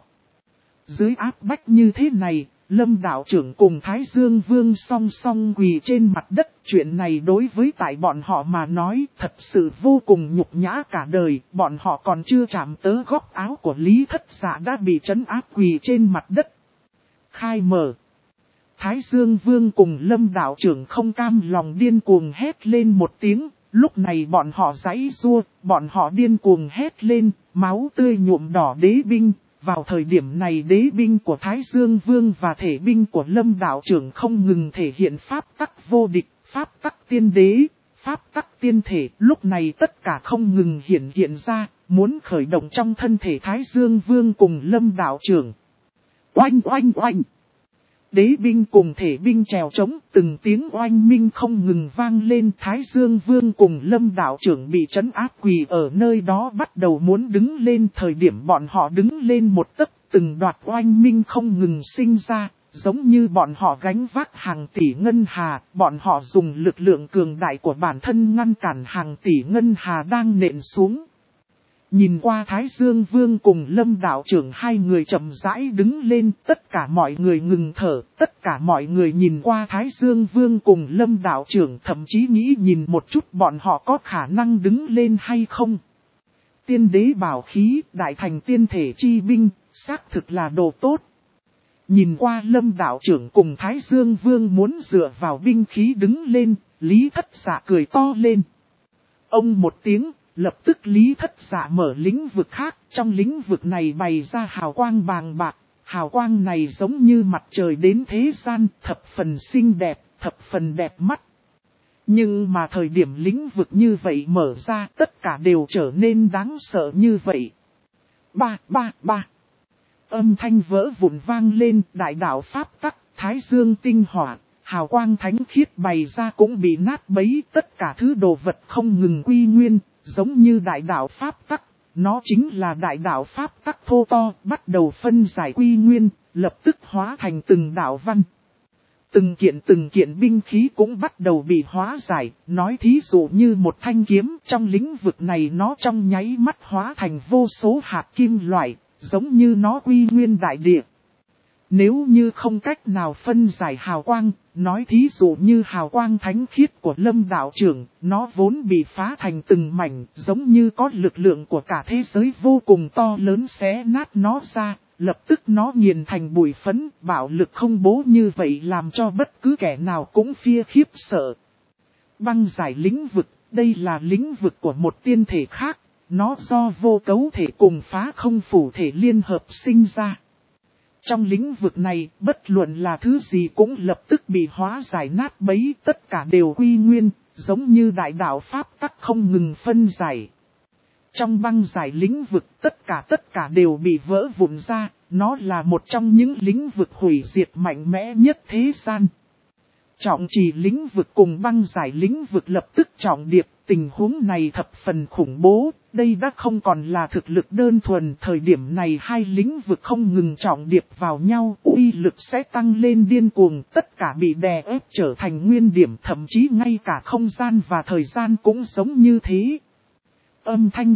Dưới áp bách như thế này, Lâm đạo trưởng cùng Thái Dương Vương song song quỳ trên mặt đất, chuyện này đối với tại bọn họ mà nói thật sự vô cùng nhục nhã cả đời, bọn họ còn chưa chạm tới góc áo của Lý Thất Dạ đã bị trấn áp quỳ trên mặt đất. Khai mở. Thái Dương Vương cùng Lâm đạo trưởng không cam lòng điên cuồng hét lên một tiếng, lúc này bọn họ giãy giụa, bọn họ điên cuồng hét lên, máu tươi nhuộm đỏ đế binh. Vào thời điểm này đế binh của Thái Dương Vương và thể binh của Lâm đạo trưởng không ngừng thể hiện pháp tắc vô địch, pháp tắc tiên đế, pháp tắc tiên thể, lúc này tất cả không ngừng hiện ra, muốn khởi động trong thân thể Thái Dương Vương cùng Lâm đạo trưởng. Oanh oanh oanh! Đế binh cùng thể binh trèo trống, từng tiếng oanh minh không ngừng vang lên. Thái Dương Vương cùng Lâm đạo trưởng bị trấn áp quỳ ở nơi đó bắt đầu muốn đứng lên. Thời điểm bọn họ đứng lên một tấc, từng đoạt oanh minh không ngừng sinh ra, giống như bọn họ gánh vác hàng tỷ ngân hà. Bọn họ dùng lực lượng cường đại của bản thân ngăn cản hàng tỷ ngân hà đang nện xuống. Nhìn qua Thái Dương Vương cùng Lâm đạo trưởng hai người chậm rãi đứng lên, tất cả mọi người ngừng thở, tất cả mọi người nhìn qua Thái Dương Vương cùng Lâm đạo trưởng, thậm chí nghĩ nhìn một chút bọn họ có khả năng đứng lên hay không. Tiên đế bảo khí, đại thành tiên thể chi binh, xác thực là đồ tốt. Nhìn qua Lâm đạo trưởng cùng Thái Dương Vương muốn dựa vào binh khí đứng lên, Lý Thất Dạ cười to lên. Ông một tiếng. Lập tức Lý Thất Dạ mở lĩnh vực khác, trong lĩnh vực này bày ra hào quang bàng bạc, hào quang này giống như mặt trời đến thế gian, thập phần xinh đẹp, thập phần đẹp mắt. Nhưng mà thời điểm lĩnh vực như vậy mở ra, tất cả đều trở nên đáng sợ như vậy. Ba. Âm thanh vỡ vụn vang lên, đại đạo pháp tắc, Thái Dương tinh hỏa, hào quang thánh khiết bày ra cũng bị nát bấy, tất cả thứ đồ vật không ngừng quy nguyên. Giống như đại đạo pháp tắc, nó chính là đại đạo pháp tắc thô to, bắt đầu phân giải quy nguyên, lập tức hóa thành từng đạo văn. Từng kiện binh khí cũng bắt đầu bị hóa giải, nói thí dụ như một thanh kiếm, trong lĩnh vực này nó trong nháy mắt hóa thành vô số hạt kim loại, giống như nó quy nguyên đại địa. Nếu như không cách nào phân giải hào quang, nói thí dụ như hào quang thánh khiết của Lâm đạo trưởng, nó vốn bị phá thành từng mảnh, giống như có lực lượng của cả thế giới vô cùng to lớn xé nát nó ra, lập tức nó nghiền thành bụi phấn, bạo lực không bố như vậy làm cho bất cứ kẻ nào cũng phi khiếp sợ. Băng giải lĩnh vực, đây là lĩnh vực của một tiên thể khác, nó do vô cấu thể cùng phá không phủ thể liên hợp sinh ra. Trong lĩnh vực này, bất luận là thứ gì cũng lập tức bị hóa giải nát bấy, tất cả đều quy nguyên, giống như đại đạo pháp tắc không ngừng phân giải. Trong băng giải lĩnh vực, tất cả đều bị vỡ vụn ra, nó là một trong những lĩnh vực hủy diệt mạnh mẽ nhất thế gian. Trọng trì lĩnh vực cùng băng giải lĩnh vực lập tức trọng điệp, tình huống này thập phần khủng bố, đây đã không còn là thực lực đơn thuần. Thời điểm này hai lĩnh vực không ngừng trọng điệp vào nhau, uy lực sẽ tăng lên điên cuồng, tất cả bị đè ép trở thành nguyên điểm, thậm chí ngay cả không gian và thời gian cũng giống như thế. Âm thanh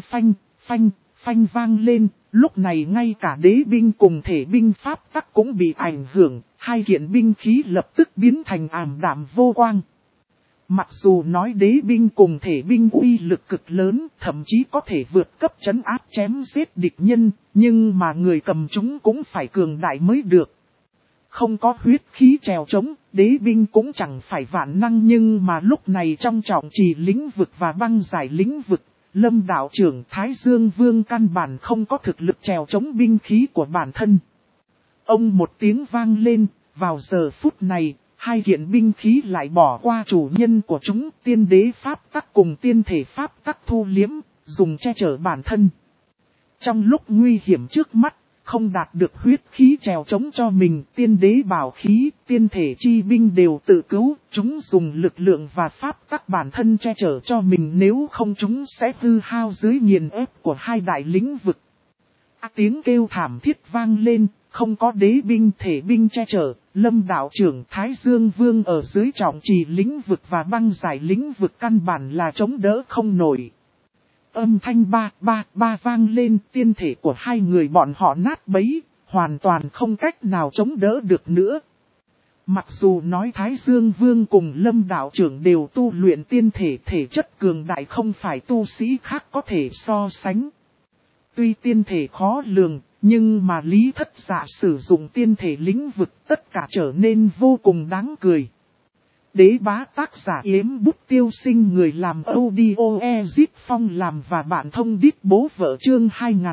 phanh vang lên, lúc này ngay cả đế binh cùng thể binh pháp tắc cũng bị ảnh hưởng, hai kiện binh khí lập tức biến thành ảm đạm vô quang. Mặc dù nói đế binh cùng thể binh uy lực cực lớn, thậm chí có thể vượt cấp trấn áp chém giết địch nhân, nhưng mà người cầm chúng cũng phải cường đại mới được. Không có huyết khí trèo trống, đế binh cũng chẳng phải vạn năng, nhưng mà lúc này trong trọng trì lĩnh vực và băng giải lĩnh vực, Lâm đạo trưởng Thái Dương Vương căn bản không có thực lực trèo chống binh khí của bản thân. Ông một tiếng vang lên, vào giờ phút này, hai kiện binh khí lại bỏ qua chủ nhân của chúng, tiên đế pháp tắc cùng tiên thể pháp tắc thu liếm, dùng che chở bản thân. Trong lúc nguy hiểm trước mắt, không đạt được huyết khí trèo chống cho mình, tiên đế bảo khí, tiên thể chi binh đều tự cứu, chúng dùng lực lượng và pháp tắc bản thân che chở cho mình, nếu không chúng sẽ hư hao dưới nghiền ép của hai đại lĩnh vực. Tiếng kêu thảm thiết vang lên, không có đế binh thể binh che chở, Lâm đạo trưởng Thái Dương Vương ở dưới trọng trì lĩnh vực và băng giải lĩnh vực căn bản là chống đỡ không nổi. Âm thanh ba vang lên, tiên thể của hai người bọn họ nát bấy, hoàn toàn không cách nào chống đỡ được nữa. Mặc dù nói Thái Dương Vương cùng Lâm đạo trưởng đều tu luyện tiên thể, thể chất cường đại không phải tu sĩ khác có thể so sánh. Tuy tiên thể khó lường, nhưng mà Lý Thất Dạ sử dụng tiên thể lĩnh vực tất cả trở nên vô cùng đáng cười. Đế bá tác giả Yếm Bút Tiêu Sinh, người làm audio Ezit Phong làm và bạn thông đít bố vợ, chương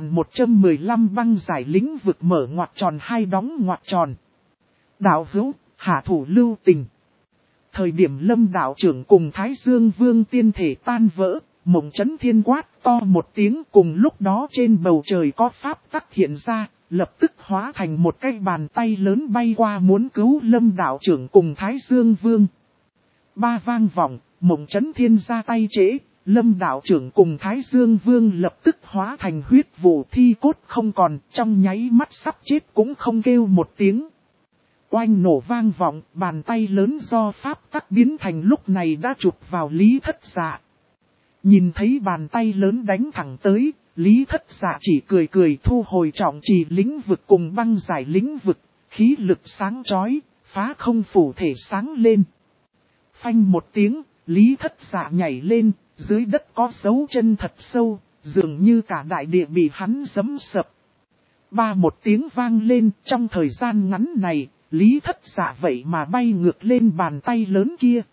2115 băng giải lĩnh vực mở ngoặc tròn hai đóng ngoặc tròn. Đạo hữu, hạ thủ lưu tình. Thời điểm Lâm đạo trưởng cùng Thái Dương Vương tiên thể tan vỡ, Mộng Chấn Thiên quát to một tiếng, cùng lúc đó trên bầu trời có pháp tắc hiện ra, lập tức hóa thành một cái bàn tay lớn bay qua muốn cứu Lâm đạo trưởng cùng Thái Dương Vương. Ba vang vọng, Mộng Chấn Thiên ra tay trễ, Lâm đạo trưởng cùng Thái Dương Vương lập tức hóa thành huyết vụ, thi cốt không còn, trong nháy mắt sắp chết cũng không kêu một tiếng. Oanh nổ vang vọng, bàn tay lớn do pháp tắc biến thành lúc này đã chụp vào Lý Thất Dạ. Nhìn thấy bàn tay lớn đánh thẳng tới, Lý Thất Dạ chỉ cười thu hồi trọng trì lĩnh vực cùng băng giải lĩnh vực, khí lực sáng chói, phá không phủ thể sáng lên. Phanh một tiếng, Lý Thất Dạ nhảy lên, dưới đất có dấu chân thật sâu, dường như cả đại địa bị hắn giẫm sập. Ba một tiếng vang lên, trong thời gian ngắn này, Lý Thất Dạ vậy mà bay ngược lên bàn tay lớn kia.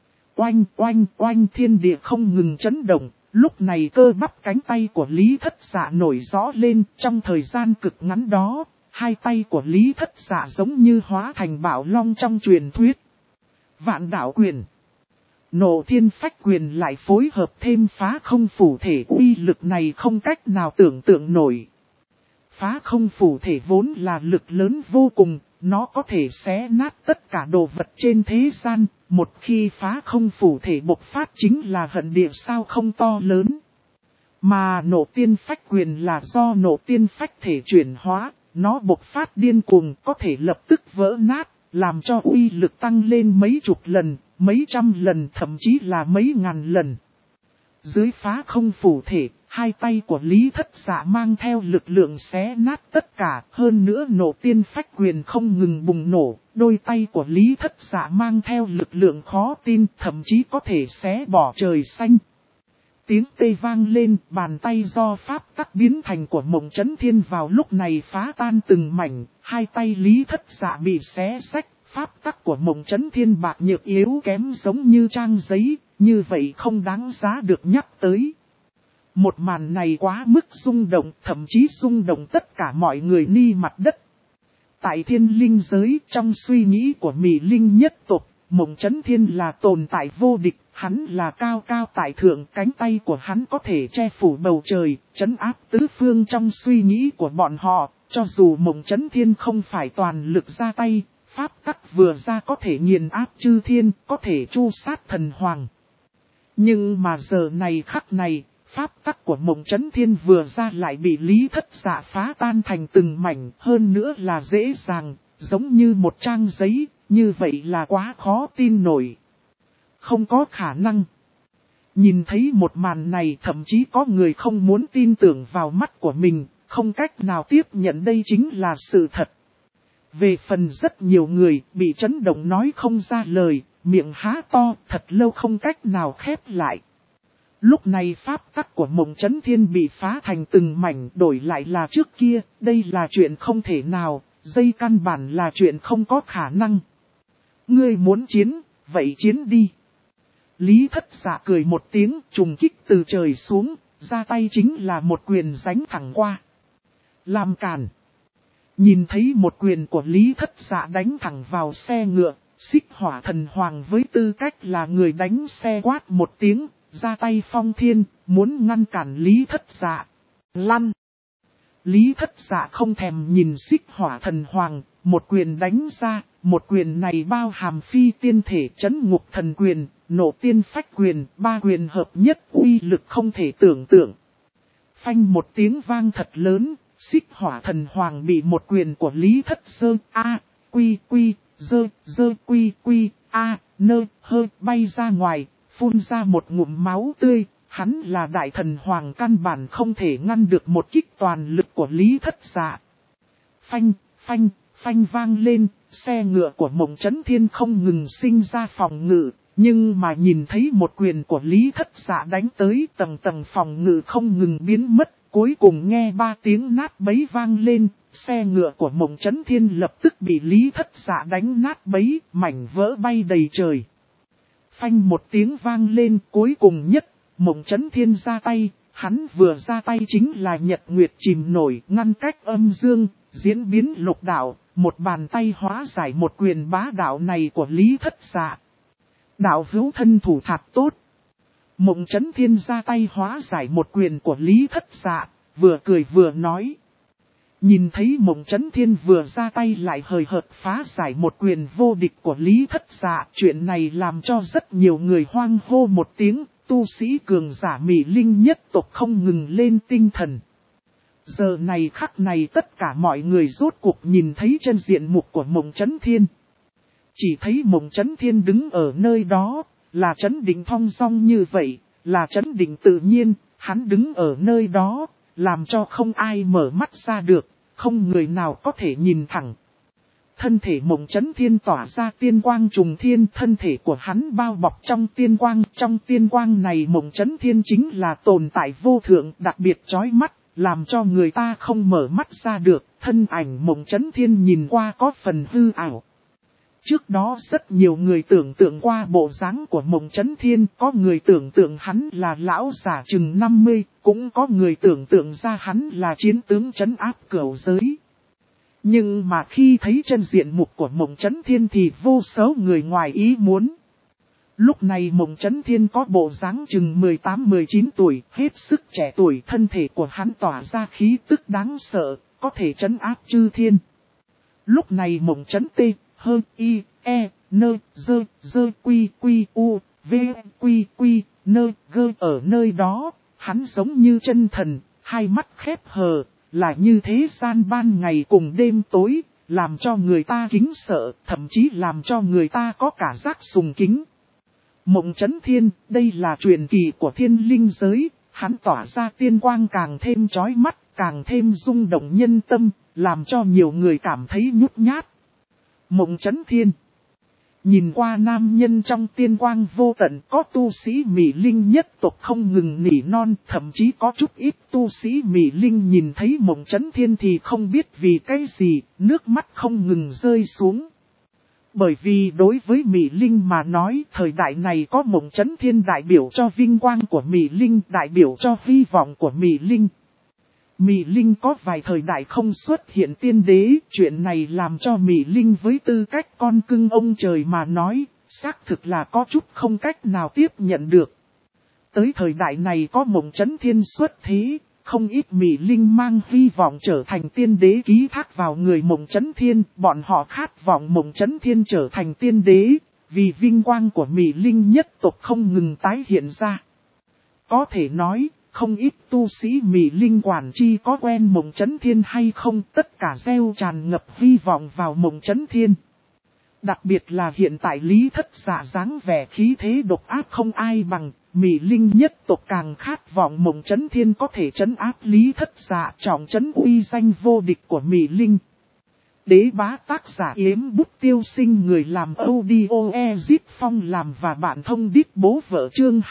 Oanh, thiên địa không ngừng chấn động, lúc này cơ bắp cánh tay của Lý Thất Dạ nổi rõ lên, trong thời gian cực ngắn đó, hai tay của Lý Thất Dạ giống như hóa thành bạo long trong truyền thuyết. Vạn đạo quyền, Nộ Thiên Phách quyền lại phối hợp thêm phá không phủ thể, uy lực này không cách nào tưởng tượng nổi. Phá không phủ thể vốn là lực lớn vô cùng, nó có thể xé nát tất cả đồ vật trên thế gian, một khi phá không phủ thể bộc phát chính là hận địa sao không to lớn. Mà Nộ Tiên Phách quyền là do Nộ Tiên Phách thể chuyển hóa, nó bộc phát điên cuồng có thể lập tức vỡ nát, làm cho uy lực tăng lên mấy chục lần, mấy trăm lần thậm chí là mấy ngàn lần. Dưới phá không phủ thể, hai tay của Lý Thất Dạ mang theo lực lượng xé nát tất cả, hơn nữa nộ tiên phách quyền không ngừng bùng nổ, đôi tay của Lý Thất Dạ mang theo lực lượng khó tin, thậm chí có thể xé bỏ trời xanh. Tiếng tê vang lên, bàn tay do pháp tắc biến thành của Mộng Chấn Thiên vào lúc này phá tan từng mảnh, hai tay Lý Thất Dạ bị xé xách, pháp tắc của Mộng Chấn Thiên bạc nhược yếu kém giống như trang giấy, như vậy không đáng giá được nhắc tới. Một màn này quá mức rung động, thậm chí rung động tất cả mọi người ni mặt đất. Tại thiên linh giới, trong suy nghĩ của Mị Linh nhất tộc, Mộng Chấn Thiên là tồn tại vô địch, hắn là cao cao tại thượng, cánh tay của hắn có thể che phủ bầu trời, trấn áp tứ phương trong suy nghĩ của bọn họ, cho dù Mộng Chấn Thiên không phải toàn lực ra tay, pháp tắc vừa ra có thể nghiền áp chư thiên, có thể tru sát thần hoàng. Nhưng mà giờ này khắc này, pháp tắc của Mộng Chấn Thiên vừa ra lại bị Lý Thất Dạ phá tan thành từng mảnh, hơn nữa là dễ dàng, giống như một trang giấy, như vậy là quá khó tin nổi. Không có khả năng. Nhìn thấy một màn này thậm chí có người không muốn tin tưởng vào mắt của mình, không cách nào tiếp nhận đây chính là sự thật. Về phần rất nhiều người bị chấn động nói không ra lời, miệng há to thật lâu không cách nào khép lại. Lúc này pháp tắc của Mộng Chấn Thiên bị phá thành từng mảnh, đổi lại là trước kia, đây là chuyện không thể nào, dây căn bản là chuyện không có khả năng. Ngươi muốn chiến, vậy chiến đi. Lý Thất Dạ cười một tiếng, trùng kích từ trời xuống, ra tay chính là một quyền giánh thẳng qua. Làm cản. Nhìn thấy một quyền của Lý Thất Dạ đánh thẳng vào xe ngựa, Xích Hỏa Thần Hoàng với tư cách là người đánh xe quát một tiếng, ra tay phong thiên, muốn ngăn cản Lý Thất Dạ. Lăn! Lý Thất Dạ không thèm nhìn Xích Hỏa Thần Hoàng, một quyền đánh ra, một quyền này bao hàm phi tiên thể chấn ngục thần quyền, nộ tiên phách quyền, ba quyền hợp nhất uy lực không thể tưởng tượng. Phanh một tiếng vang thật lớn, Xích Hỏa Thần Hoàng bị một quyền của Lý Thất Sơ nơ hơi bay ra ngoài, phun ra một ngụm máu tươi. Hắn là đại thần hoàng căn bản không thể ngăn được một kích toàn lực của Lý Thất Dạ. Phanh, phanh, phanh vang lên, xe ngựa của Mộng Chấn Thiên không ngừng sinh ra phòng ngự, nhưng mà nhìn thấy một quyền của Lý Thất Dạ đánh tới tầng tầng phòng ngự không ngừng biến mất, cuối cùng nghe ba tiếng nát bấy vang lên, xe ngựa của Mộng Chấn Thiên lập tức bị Lý Thất Dạ đánh nát bấy, mảnh vỡ bay đầy trời. Phanh một tiếng vang lên, cuối cùng nhất, Mộng Chấn Thiên ra tay, hắn vừa ra tay chính là nhật nguyệt chìm nổi, ngăn cách âm dương, diễn biến lục đạo, một bàn tay hóa giải một quyền bá đạo này của Lý Thất Dạ. Đạo hữu thân thủ thạc tốt. Mộng Chấn Thiên ra tay hóa giải một quyền của Lý Thất Dạ, vừa cười vừa nói. Nhìn thấy Mộng Chấn Thiên vừa ra tay lại hời hợt phá giải một quyền vô địch của Lý Thất Dạ, chuyện này làm cho rất nhiều người hoang hô một tiếng. Tu sĩ cường giả Mị Linh nhất tộc không ngừng lên tinh thần. Giờ này khắc này tất cả mọi người rốt cuộc nhìn thấy chân diện mục của Mộng Chấn Thiên. Chỉ thấy Mộng Chấn Thiên đứng ở nơi đó, là chấn định thong dong như vậy, là chấn định tự nhiên, hắn đứng ở nơi đó, làm cho không ai mở mắt ra được, không người nào có thể nhìn thẳng. Thân thể Mộng Chấn Thiên tỏa ra tiên quang trùng thiên, thân thể của hắn bao bọc trong tiên quang này Mộng Chấn Thiên chính là tồn tại vô thượng đặc biệt chói mắt, làm cho người ta không mở mắt ra được, thân ảnh Mộng Chấn Thiên nhìn qua có phần hư ảo. Trước đó rất nhiều người tưởng tượng qua bộ dáng của Mộng Chấn Thiên, có người tưởng tượng hắn là lão giả chừng 50, cũng có người tưởng tượng ra hắn là chiến tướng trấn áp cửu giới. Nhưng mà khi thấy chân diện mục của Mộng Chấn Thiên thì vô số người ngoài ý muốn. Lúc này Mộng Chấn Thiên có bộ dáng chừng 18-19 tuổi, hết sức trẻ tuổi, thân thể của hắn tỏa ra khí tức đáng sợ, có thể trấn áp chư thiên. Lúc này Mộng Chấn Tê, Hơ, Y, E, Nơ, Dơ, Quy, U, V, Quy, Nơ, Gơ ở nơi đó, hắn giống như chân thần, hai mắt khép hờ. là như thế gian ban ngày cùng đêm tối, làm cho người ta kính sợ, thậm chí làm cho người ta có cả giác sùng kính. Mộng Chấn Thiên, đây là truyền kỳ của thiên linh giới, hắn tỏa ra tiên quang càng thêm chói mắt, càng thêm rung động nhân tâm, làm cho nhiều người cảm thấy nhút nhát. Mộng Chấn Thiên. Nhìn qua nam nhân trong tiên quang vô tận, có tu sĩ Mị Linh nhất tộc không ngừng nỉ non, thậm chí có chút ít tu sĩ Mị Linh nhìn thấy Mộng Chấn Thiên thì không biết vì cái gì, nước mắt không ngừng rơi xuống. Bởi vì đối với Mị Linh mà nói, thời đại này có Mộng Chấn Thiên đại biểu cho vinh quang của Mị Linh, đại biểu cho hy vọng của Mị Linh. Mị Linh có vài thời đại không xuất hiện tiên đế, chuyện này làm cho Mị Linh với tư cách con cưng ông trời mà nói, xác thực là có chút không cách nào tiếp nhận được. Tới thời đại này có Mộng Chấn Thiên xuất thế, không ít Mị Linh mang hy vọng trở thành tiên đế ký thác vào người Mộng Chấn Thiên, bọn họ khát vọng Mộng Chấn Thiên trở thành tiên đế, vì vinh quang của Mị Linh nhất tộc không ngừng tái hiện ra. Có thể nói, không ít tu sĩ Mị Linh quản chi có quen Mộng Chấn Thiên hay không, tất cả gieo tràn ngập hy vọng vào Mộng Chấn Thiên. Đặc biệt là hiện tại Lý Thất Dạ dáng vẻ khí thế độc áp không ai bằng, Mị Linh nhất tộc càng khát vọng Mộng Chấn Thiên có thể trấn áp Lý Thất Dạ, trọng trấn uy danh vô địch của Mị Linh. Đế bá tác giả Yếm Bút Tiêu Sinh, người làm audio Ezit Phong làm và bạn thông đít bố vợ chương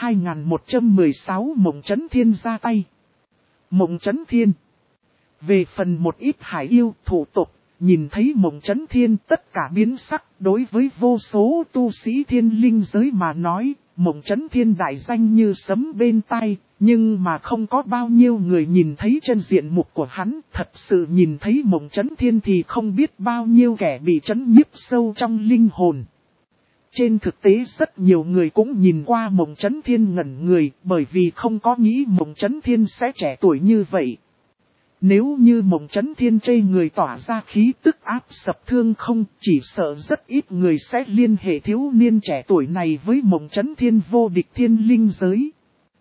2116 Mộng Chấn Thiên ra tay. Mộng Chấn Thiên. Về phần một ít hải yêu thủ tục, nhìn thấy Mộng Chấn Thiên tất cả biến sắc. Đối với vô số tu sĩ thiên linh giới mà nói, Mộng Chấn Thiên đại danh như sấm bên tai. Nhưng mà không có bao nhiêu người nhìn thấy chân diện mục của hắn, thật sự nhìn thấy Mộng Chấn Thiên thì không biết bao nhiêu kẻ bị chấn nhiếp sâu trong linh hồn. Trên thực tế rất nhiều người cũng nhìn qua Mộng Chấn Thiên ngẩn người, bởi vì không có nghĩ Mộng Chấn Thiên sẽ trẻ tuổi như vậy. Nếu như Mộng Chấn Thiên chê người tỏa ra khí tức áp sập thương không, chỉ sợ rất ít người sẽ liên hệ thiếu niên trẻ tuổi này với Mộng Chấn Thiên vô địch thiên linh giới.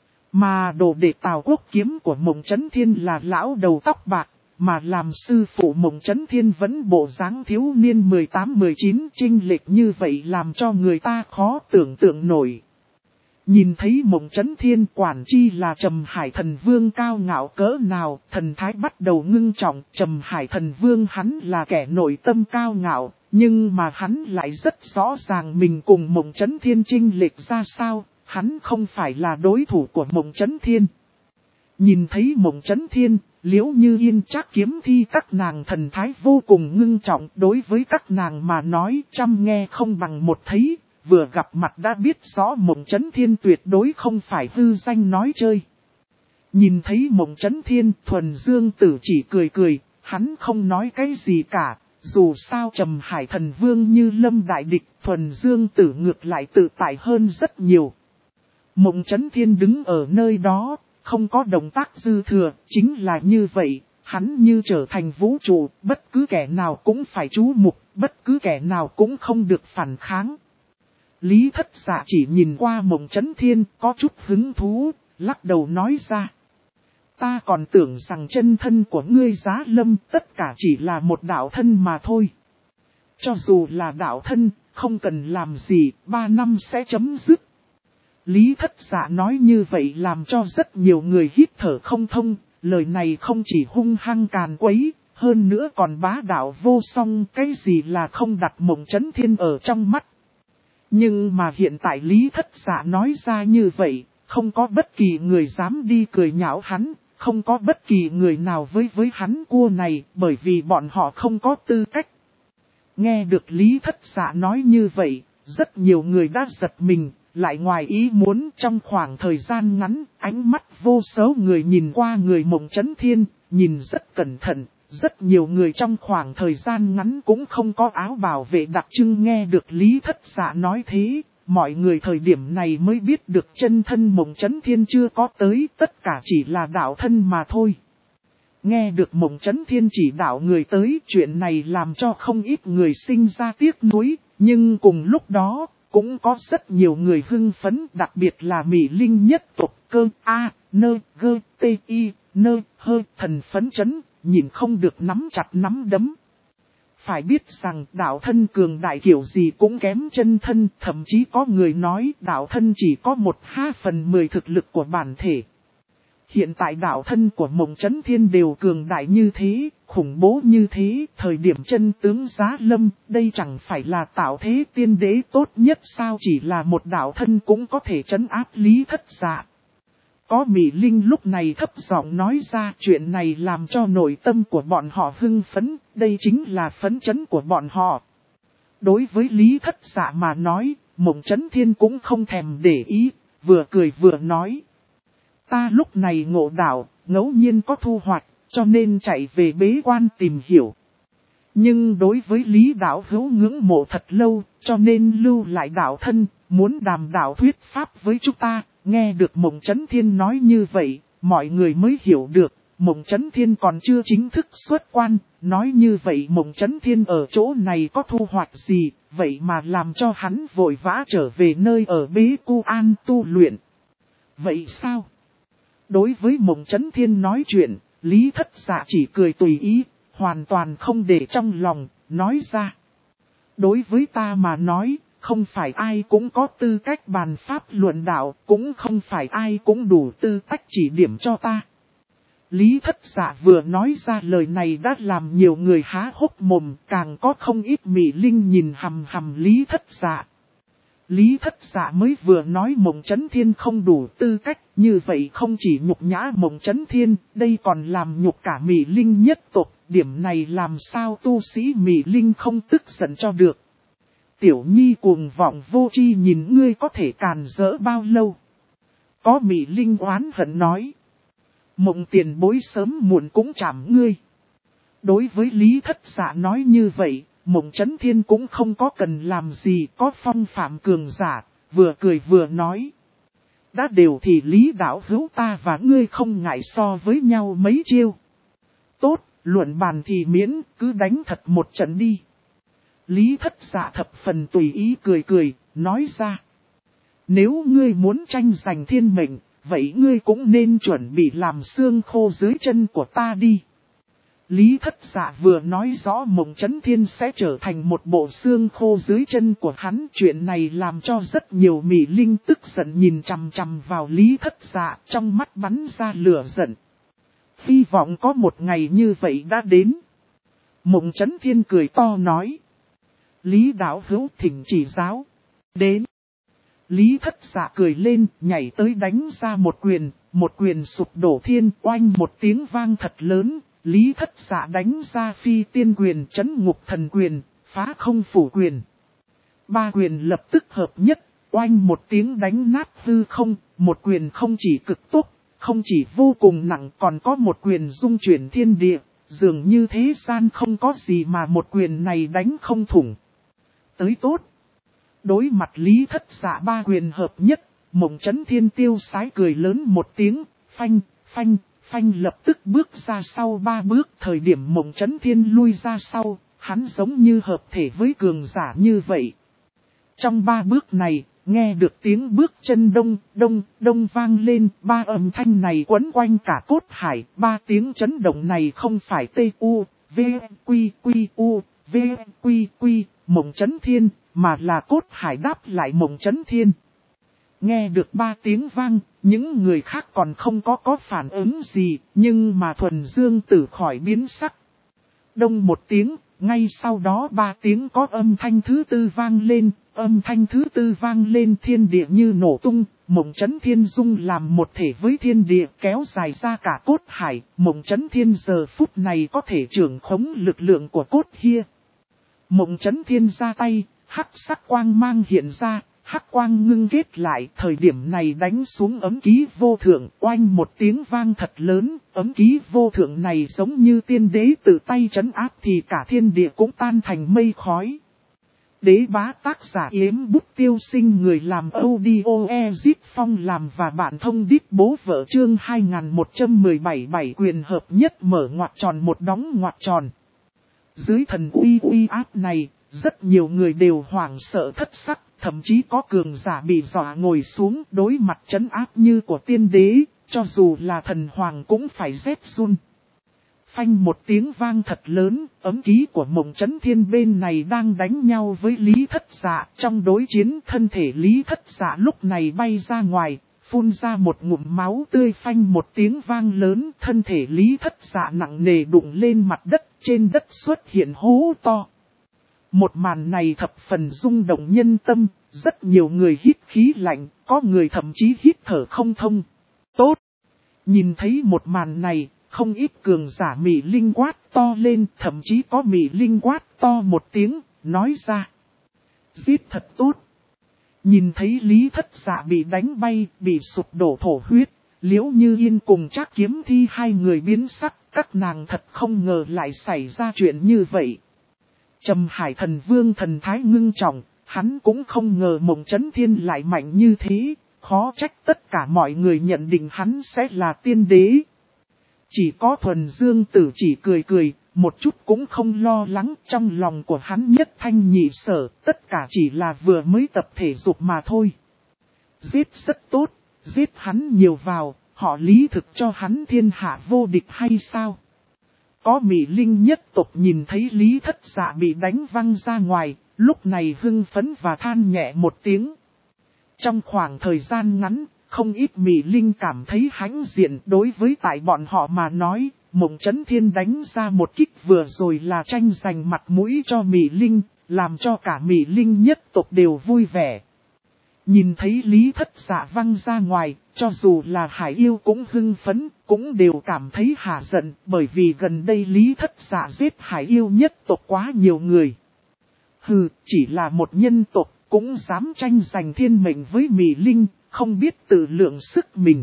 Mà đồ đệ Tào Quốc Kiếm của Mộng Chấn Thiên là lão đầu tóc bạc, mà làm sư phụ Mộng Chấn Thiên vẫn bộ dáng thiếu niên 18-19, chênh lệch như vậy làm cho người ta khó tưởng tượng nổi. Nhìn thấy Mộng Chấn Thiên quản chi là Trầm Hải Thần Vương cao ngạo cỡ nào, thần thái bắt đầu ngưng trọng. Trầm Hải Thần Vương hắn là kẻ nội tâm cao ngạo, nhưng mà hắn lại rất rõ ràng mình cùng Mộng Chấn Thiên chênh lệch ra sao. Hắn không phải là đối thủ của Mộng Chấn Thiên. Nhìn thấy Mộng Chấn Thiên, Liễu Như Yên Trác Kiếm Thi các nàng thần thái vô cùng ngưng trọng. Đối với các nàng mà nói trăm nghe không bằng một thấy, vừa gặp mặt đã biết rõ Mộng Chấn Thiên tuyệt đối không phải hư danh nói chơi. Nhìn thấy Mộng Chấn Thiên, Thuần Dương Tử chỉ cười cười, hắn không nói cái gì cả. Dù sao Trầm Hải Thần Vương như lâm đại địch, Thuần Dương Tử ngược lại tự tại hơn rất nhiều. Mộng Chấn Thiên đứng ở nơi đó, không có động tác dư thừa, chính là như vậy, hắn như trở thành vũ trụ, bất cứ kẻ nào cũng phải chú mục, bất cứ kẻ nào cũng không được phản kháng. Lý Thất Dạ chỉ nhìn qua Mộng Chấn Thiên, có chút hứng thú, lắc đầu nói ra. Ta còn tưởng rằng chân thân của ngươi Giá Lâm tất cả chỉ là một đạo thân mà thôi. Cho dù là đạo thân, không cần làm gì, 3 năm sẽ chấm dứt. Lý Thất Dạ nói như vậy làm cho rất nhiều người hít thở không thông, lời này không chỉ hung hăng càn quấy, hơn nữa còn bá đạo vô song, cái gì là không đặt Mộng Chấn Thiên ở trong mắt. Nhưng mà hiện tại Lý Thất Dạ nói ra như vậy, không có bất kỳ người dám đi cười nhạo hắn, không có bất kỳ người nào với hắn cua này, bởi vì bọn họ không có tư cách. Nghe được Lý Thất Dạ nói như vậy, rất nhiều người đã giật mình. Lại ngoài ý muốn trong khoảng thời gian ngắn, ánh mắt vô số người nhìn qua người Mộng Chấn Thiên, nhìn rất cẩn thận, rất nhiều người trong khoảng thời gian ngắn cũng không có áo bảo vệ đặc trưng. Nghe được Lý Thất Dạ nói thế, mọi người thời điểm này mới biết được chân thân Mộng Chấn Thiên chưa có tới, tất cả chỉ là đạo thân mà thôi. Nghe được Mộng Chấn Thiên chỉ đạo người tới, chuyện này làm cho không ít người sinh ra tiếc nuối, nhưng cùng lúc đó, cũng có rất nhiều người hưng phấn, đặc biệt là Mị Linh nhất tộc Cơ A, Nơ, Gơ, Tê Y, Nơ, Hơ, thần phấn chấn, nhìn không được nắm chặt nắm đấm. Phải biết rằng đạo thân cường đại kiểu gì cũng kém chân thân, thậm chí có người nói đạo thân chỉ có 1/2/10 thực lực của bản thể. Hiện tại đạo thân của Mộng Chấn Thiên đều cường đại như thế, khủng bố như thế, thời điểm chân tướng giá lâm, đây chẳng phải là tạo thế tiên đế tốt nhất sao, chỉ là một đạo thân cũng có thể trấn áp Lý Thất Dạ. Có Mị Linh lúc này thấp giọng nói ra, chuyện này làm cho nội tâm của bọn họ hưng phấn, đây chính là phấn chấn của bọn họ. Đối với Lý Thất Dạ mà nói, Mộng Chấn Thiên cũng không thèm để ý, vừa cười vừa nói. Ta lúc này ngộ đạo, ngẫu nhiên có thu hoạch, cho nên chạy về bế quan tìm hiểu. Nhưng đối với Lý đạo hữu ngưỡng mộ thật lâu, cho nên lưu lại đạo thân, muốn đàm đạo thuyết pháp với chúng ta. Nghe được Mộng Chấn Thiên nói như vậy, mọi người mới hiểu được, Mộng Chấn Thiên còn chưa chính thức xuất quan, nói như vậy Mộng Chấn Thiên ở chỗ này có thu hoạch gì, vậy mà làm cho hắn vội vã trở về nơi ở Bế Cu An tu luyện. Vậy sao? Đối với Mộng Chấn Thiên nói chuyện, Lý Thất Dạ chỉ cười tùy ý, hoàn toàn không để trong lòng, nói ra. Đối với ta mà nói, không phải ai cũng có tư cách bàn pháp luận đạo, cũng không phải ai cũng đủ tư cách chỉ điểm cho ta. Lý Thất Dạ vừa nói ra lời này đã làm nhiều người há hốc mồm, càng có không ít Mị Linh nhìn hằm hằm Lý Thất Dạ. Lý Thất Dạ mới vừa nói Mộng Chấn Thiên không đủ tư cách, như vậy không chỉ nhục nhã Mộng Chấn Thiên, đây còn làm nhục cả Mị Linh nhất tộc, điểm này làm sao tu sĩ Mị Linh không tức giận cho được. Tiểu Nhi cuồng vọng vô tri nhìn ngươi có thể càn rỡ bao lâu. Có Mị Linh oán hận nói. Mộng tiền bối sớm muộn cũng chạm ngươi. Đối với Lý Thất Dạ nói như vậy, Mộng Chấn Thiên cũng không có cần làm gì, có phong phạm cường giả, vừa cười vừa nói. Đã đều thì Lý đạo hữu ta và ngươi không ngại so với nhau mấy chiêu. Tốt, luận bàn thì miễn, cứ đánh thật một trận đi. Lý Thất Dạ thập phần tùy ý cười cười, nói ra. Nếu ngươi muốn tranh giành thiên mệnh, vậy ngươi cũng nên chuẩn bị làm xương khô dưới chân của ta đi. Lý Thất Dạ vừa nói rõ Mộng Chấn Thiên sẽ trở thành một bộ xương khô dưới chân của hắn. Chuyện này làm cho rất nhiều Mị Linh tức giận nhìn chằm chằm vào Lý Thất Dạ, trong mắt bắn ra lửa giận. Hy vọng có một ngày như vậy đã đến. Mộng Chấn Thiên cười to nói. Lý đạo hữu thỉnh chỉ giáo. Đến. Lý Thất Dạ cười lên, nhảy tới đánh ra một quyền sụp đổ thiên, oanh một tiếng vang thật lớn. Lý Thất Dạ đánh ra phi tiên quyền, trấn ngục thần quyền, phá không phủ quyền. Ba quyền lập tức hợp nhất, oanh một tiếng đánh nát hư không, một quyền không chỉ cực tốt, không chỉ vô cùng nặng còn có một quyền dung chuyển thiên địa, dường như thế gian không có gì mà một quyền này đánh không thủng. Tới tốt. Đối mặt Lý Thất Dạ ba quyền hợp nhất, Mộng Chấn Thiên tiêu sái cười lớn một tiếng, phanh, phanh. Phanh lập tức bước ra sau 3 bước, thời điểm Mộng Chấn Thiên lui ra sau, hắn giống như hợp thể với cường giả như vậy. Trong 3 bước này, nghe được tiếng bước chân đông vang lên, 3 âm thanh này quấn quanh cả cốt hải, 3 tiếng chấn động này không phải T-U, V-Q-Q-U, V-Q-Q, Mộng Chấn Thiên, mà là cốt hải đáp lại Mộng Chấn Thiên. Nghe được 3 tiếng vang, những người khác còn không có phản ứng gì, nhưng mà Thuần Dương Tử khỏi biến sắc. Đông một tiếng, ngay sau đó 3 tiếng có âm thanh thứ tư vang lên, âm thanh thứ tư vang lên thiên địa như nổ tung, Mộng Chấn Thiên dung làm một thể với thiên địa kéo dài ra cả cốt hải, Mộng Chấn Thiên giờ phút này có thể trưởng khống lực lượng của cốt hia. Mộng Chấn Thiên ra tay, hắc sắc quang mang hiện ra. Hắc quang ngưng kết lại, thời điểm này đánh xuống ấm ký vô thượng, oanh một tiếng vang thật lớn, ấm ký vô thượng này giống như tiên đế tự tay trấn áp thì cả thiên địa cũng tan thành mây khói. Đế bá tác giả Yếm Bút Tiêu Sinh, người làm audio Ezip Phong làm và bạn thông đít bố vợ chương 2117 7 quyền hợp nhất mở ngoặc tròn một đóng ngoặc tròn. Dưới thần uy áp này, rất nhiều người đều hoảng sợ thất sắc. Thậm chí có cường giả bị dọa ngồi xuống đối mặt trấn áp như của tiên đế, cho dù là thần hoàng cũng phải rét run. Phanh một tiếng vang thật lớn, ấm ký của Mộng Chấn Thiên bên này đang đánh nhau với Lý Thất Dạ. Trong đối chiến thân thể Lý Thất Dạ lúc này bay ra ngoài, phun ra một ngụm máu tươi. Phanh một tiếng vang lớn, thân thể Lý Thất Dạ nặng nề đụng lên mặt đất, trên đất xuất hiện hố to. Một màn này thập phần rung động nhân tâm, rất nhiều người hít khí lạnh, có người thậm chí hít thở không thông. Tốt! Nhìn thấy một màn này, không ít cường giả Mị Linh quát to lên, thậm chí có Mị Linh quát to một tiếng, nói ra. Giết thật tốt! Nhìn thấy Lý Thất Dạ bị đánh bay, bị sụp đổ thổ huyết, Liễu Như Yên cùng Trác Kiếm Thi hai người biến sắc, các nàng thật không ngờ lại xảy ra chuyện như vậy. Trầm Hải Thần Vương thần thái ngưng trọng, hắn cũng không ngờ Mộng Chấn Thiên lại mạnh như thế, khó trách tất cả mọi người nhận định hắn sẽ là tiên đế. Chỉ có Thuần Dương Tử chỉ cười cười, một chút cũng không lo lắng, trong lòng của hắn nhất thanh nhị sở, tất cả chỉ là vừa mới tập thể dục mà thôi. Giết rất tốt, giết hắn nhiều vào, họ Lý thực cho hắn thiên hạ vô địch hay sao? Có Mị Linh nhất tộc nhìn thấy Lý Thất Dạ bị đánh văng ra ngoài, lúc này hưng phấn và than nhẹ một tiếng. Trong khoảng thời gian ngắn, không ít Mị Linh cảm thấy hãnh diện. Đối với tại bọn họ mà nói, Mộng Chấn Thiên đánh ra một kích vừa rồi là tranh giành mặt mũi cho Mị Linh, làm cho cả Mị Linh nhất tộc đều vui vẻ. Nhìn thấy Lý Thất Dạ văng ra ngoài, cho dù là Hải Yêu cũng hưng phấn, cũng đều cảm thấy hả giận, bởi vì gần đây Lý Thất Dạ giết Hải Yêu nhất tộc quá nhiều người. Hừ, chỉ là một nhân tộc, cũng dám tranh giành thiên mệnh với Mị Linh, không biết tự lượng sức mình.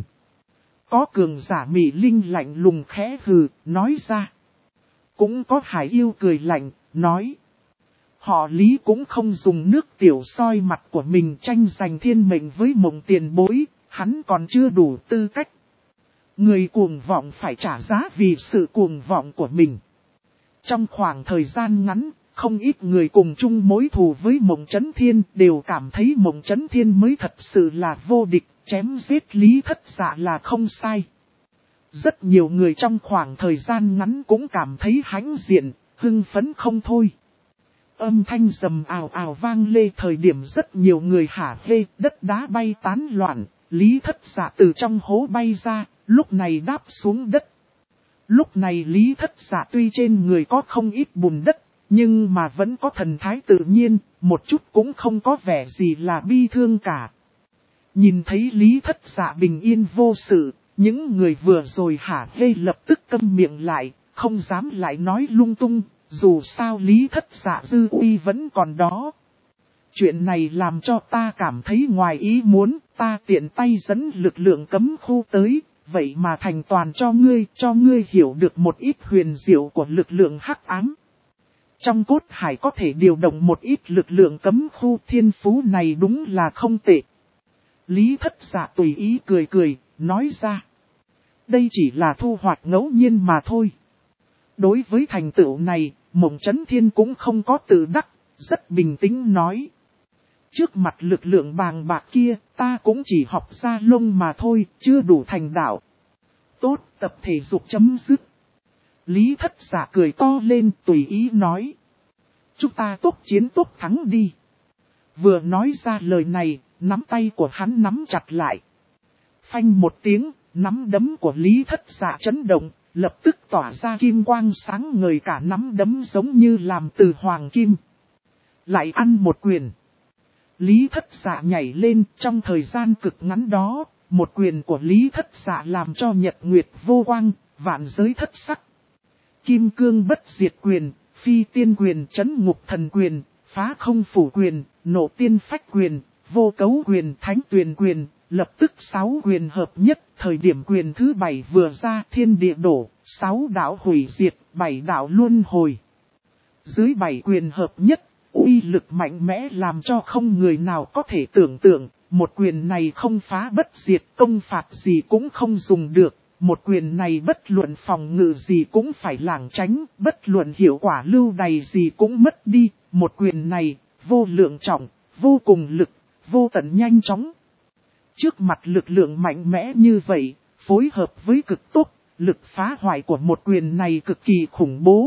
Có cường giả Mị Linh lạnh lùng khẽ hừ, nói ra. Cũng có Hải Yêu cười lạnh, nói. Họ Lý cũng không dùng nước tiểu soi mặt của mình tranh giành thiên mệnh với Mộng tiền bối, hắn còn chưa đủ tư cách. Người cuồng vọng phải trả giá vì sự cuồng vọng của mình. Trong khoảng thời gian ngắn, không ít người cùng chung mối thù với Mộng Chấn Thiên đều cảm thấy Mộng Chấn Thiên mới thật sự là vô địch, chém giết Lý Thất Dạ là không sai. Rất nhiều người trong khoảng thời gian ngắn cũng cảm thấy hãnh diện, hưng phấn không thôi. Âm thanh rầm ào ào vang lê thời điểm rất nhiều người hả hê, đất đá bay tán loạn, Lý Thất Dạ từ trong hố bay ra, lúc này đáp xuống đất. Lúc này Lý Thất Dạ tuy trên người có không ít bùn đất, nhưng mà vẫn có thần thái tự nhiên, một chút cũng không có vẻ gì là bi thương cả. Nhìn thấy Lý Thất Dạ bình yên vô sự, những người vừa rồi hả hê lập tức câm miệng lại, không dám lại nói lung tung. Dù sao Lý Thất Dạ dư uy vẫn còn đó. Chuyện này làm cho ta cảm thấy ngoài ý muốn, ta tiện tay dẫn lực lượng cấm khu tới, vậy mà thành toàn cho ngươi hiểu được một ít huyền diệu của lực lượng hắc ám. Trong cốt hải có thể điều động một ít lực lượng cấm khu, thiên phú này đúng là không tệ. Lý Thất Dạ tùy ý cười cười, nói ra. Đây chỉ là thu hoạch ngẫu nhiên mà thôi. Đối với thành tựu này, Mộng Chấn Thiên cũng không có tự đắc, rất bình tĩnh nói. Trước mặt lực lượng bàng bạc kia, ta cũng chỉ học ra lông mà thôi, chưa đủ thành đạo. Tốt, tập thể dục chấm dứt. Lý Thất Dạ cười to lên tùy ý nói. Chúng ta tốt chiến tốt thắng đi. Vừa nói ra lời này, nắm tay của hắn nắm chặt lại. Phanh một tiếng, nắm đấm của Lý Thất Dạ chấn động. Lập tức tỏa ra kim quang sáng ngời, cả nắm đấm giống như làm từ hoàng kim. Lại ăn một quyền. Lý Thất Dạ nhảy lên, trong thời gian cực ngắn đó, một quyền của Lý Thất Dạ làm cho nhật nguyệt vô quang, vạn giới thất sắc. Kim cương bất diệt quyền, phi tiên quyền, chấn ngục thần quyền, phá không phủ quyền, nộ tiên phách quyền, vô cấu quyền, thánh tuyền quyền. Lập tức 6 quyền hợp nhất, thời điểm quyền thứ 7 vừa ra, thiên địa đổ, 6 đạo hủy diệt, 7 đạo luân hồi. Dưới 7 quyền hợp nhất, uy lực mạnh mẽ làm cho không người nào có thể tưởng tượng, một quyền này không phá bất diệt, công phạt gì cũng không dùng được, một quyền này bất luận phòng ngự gì cũng phải lảng tránh, bất luận hiệu quả lưu đày gì cũng mất đi, một quyền này, vô lượng trọng, vô cùng lực, vô tận nhanh chóng. Trước mặt lực lượng mạnh mẽ như vậy, phối hợp với cực tốt, lực phá hoại của một quyền này cực kỳ khủng bố.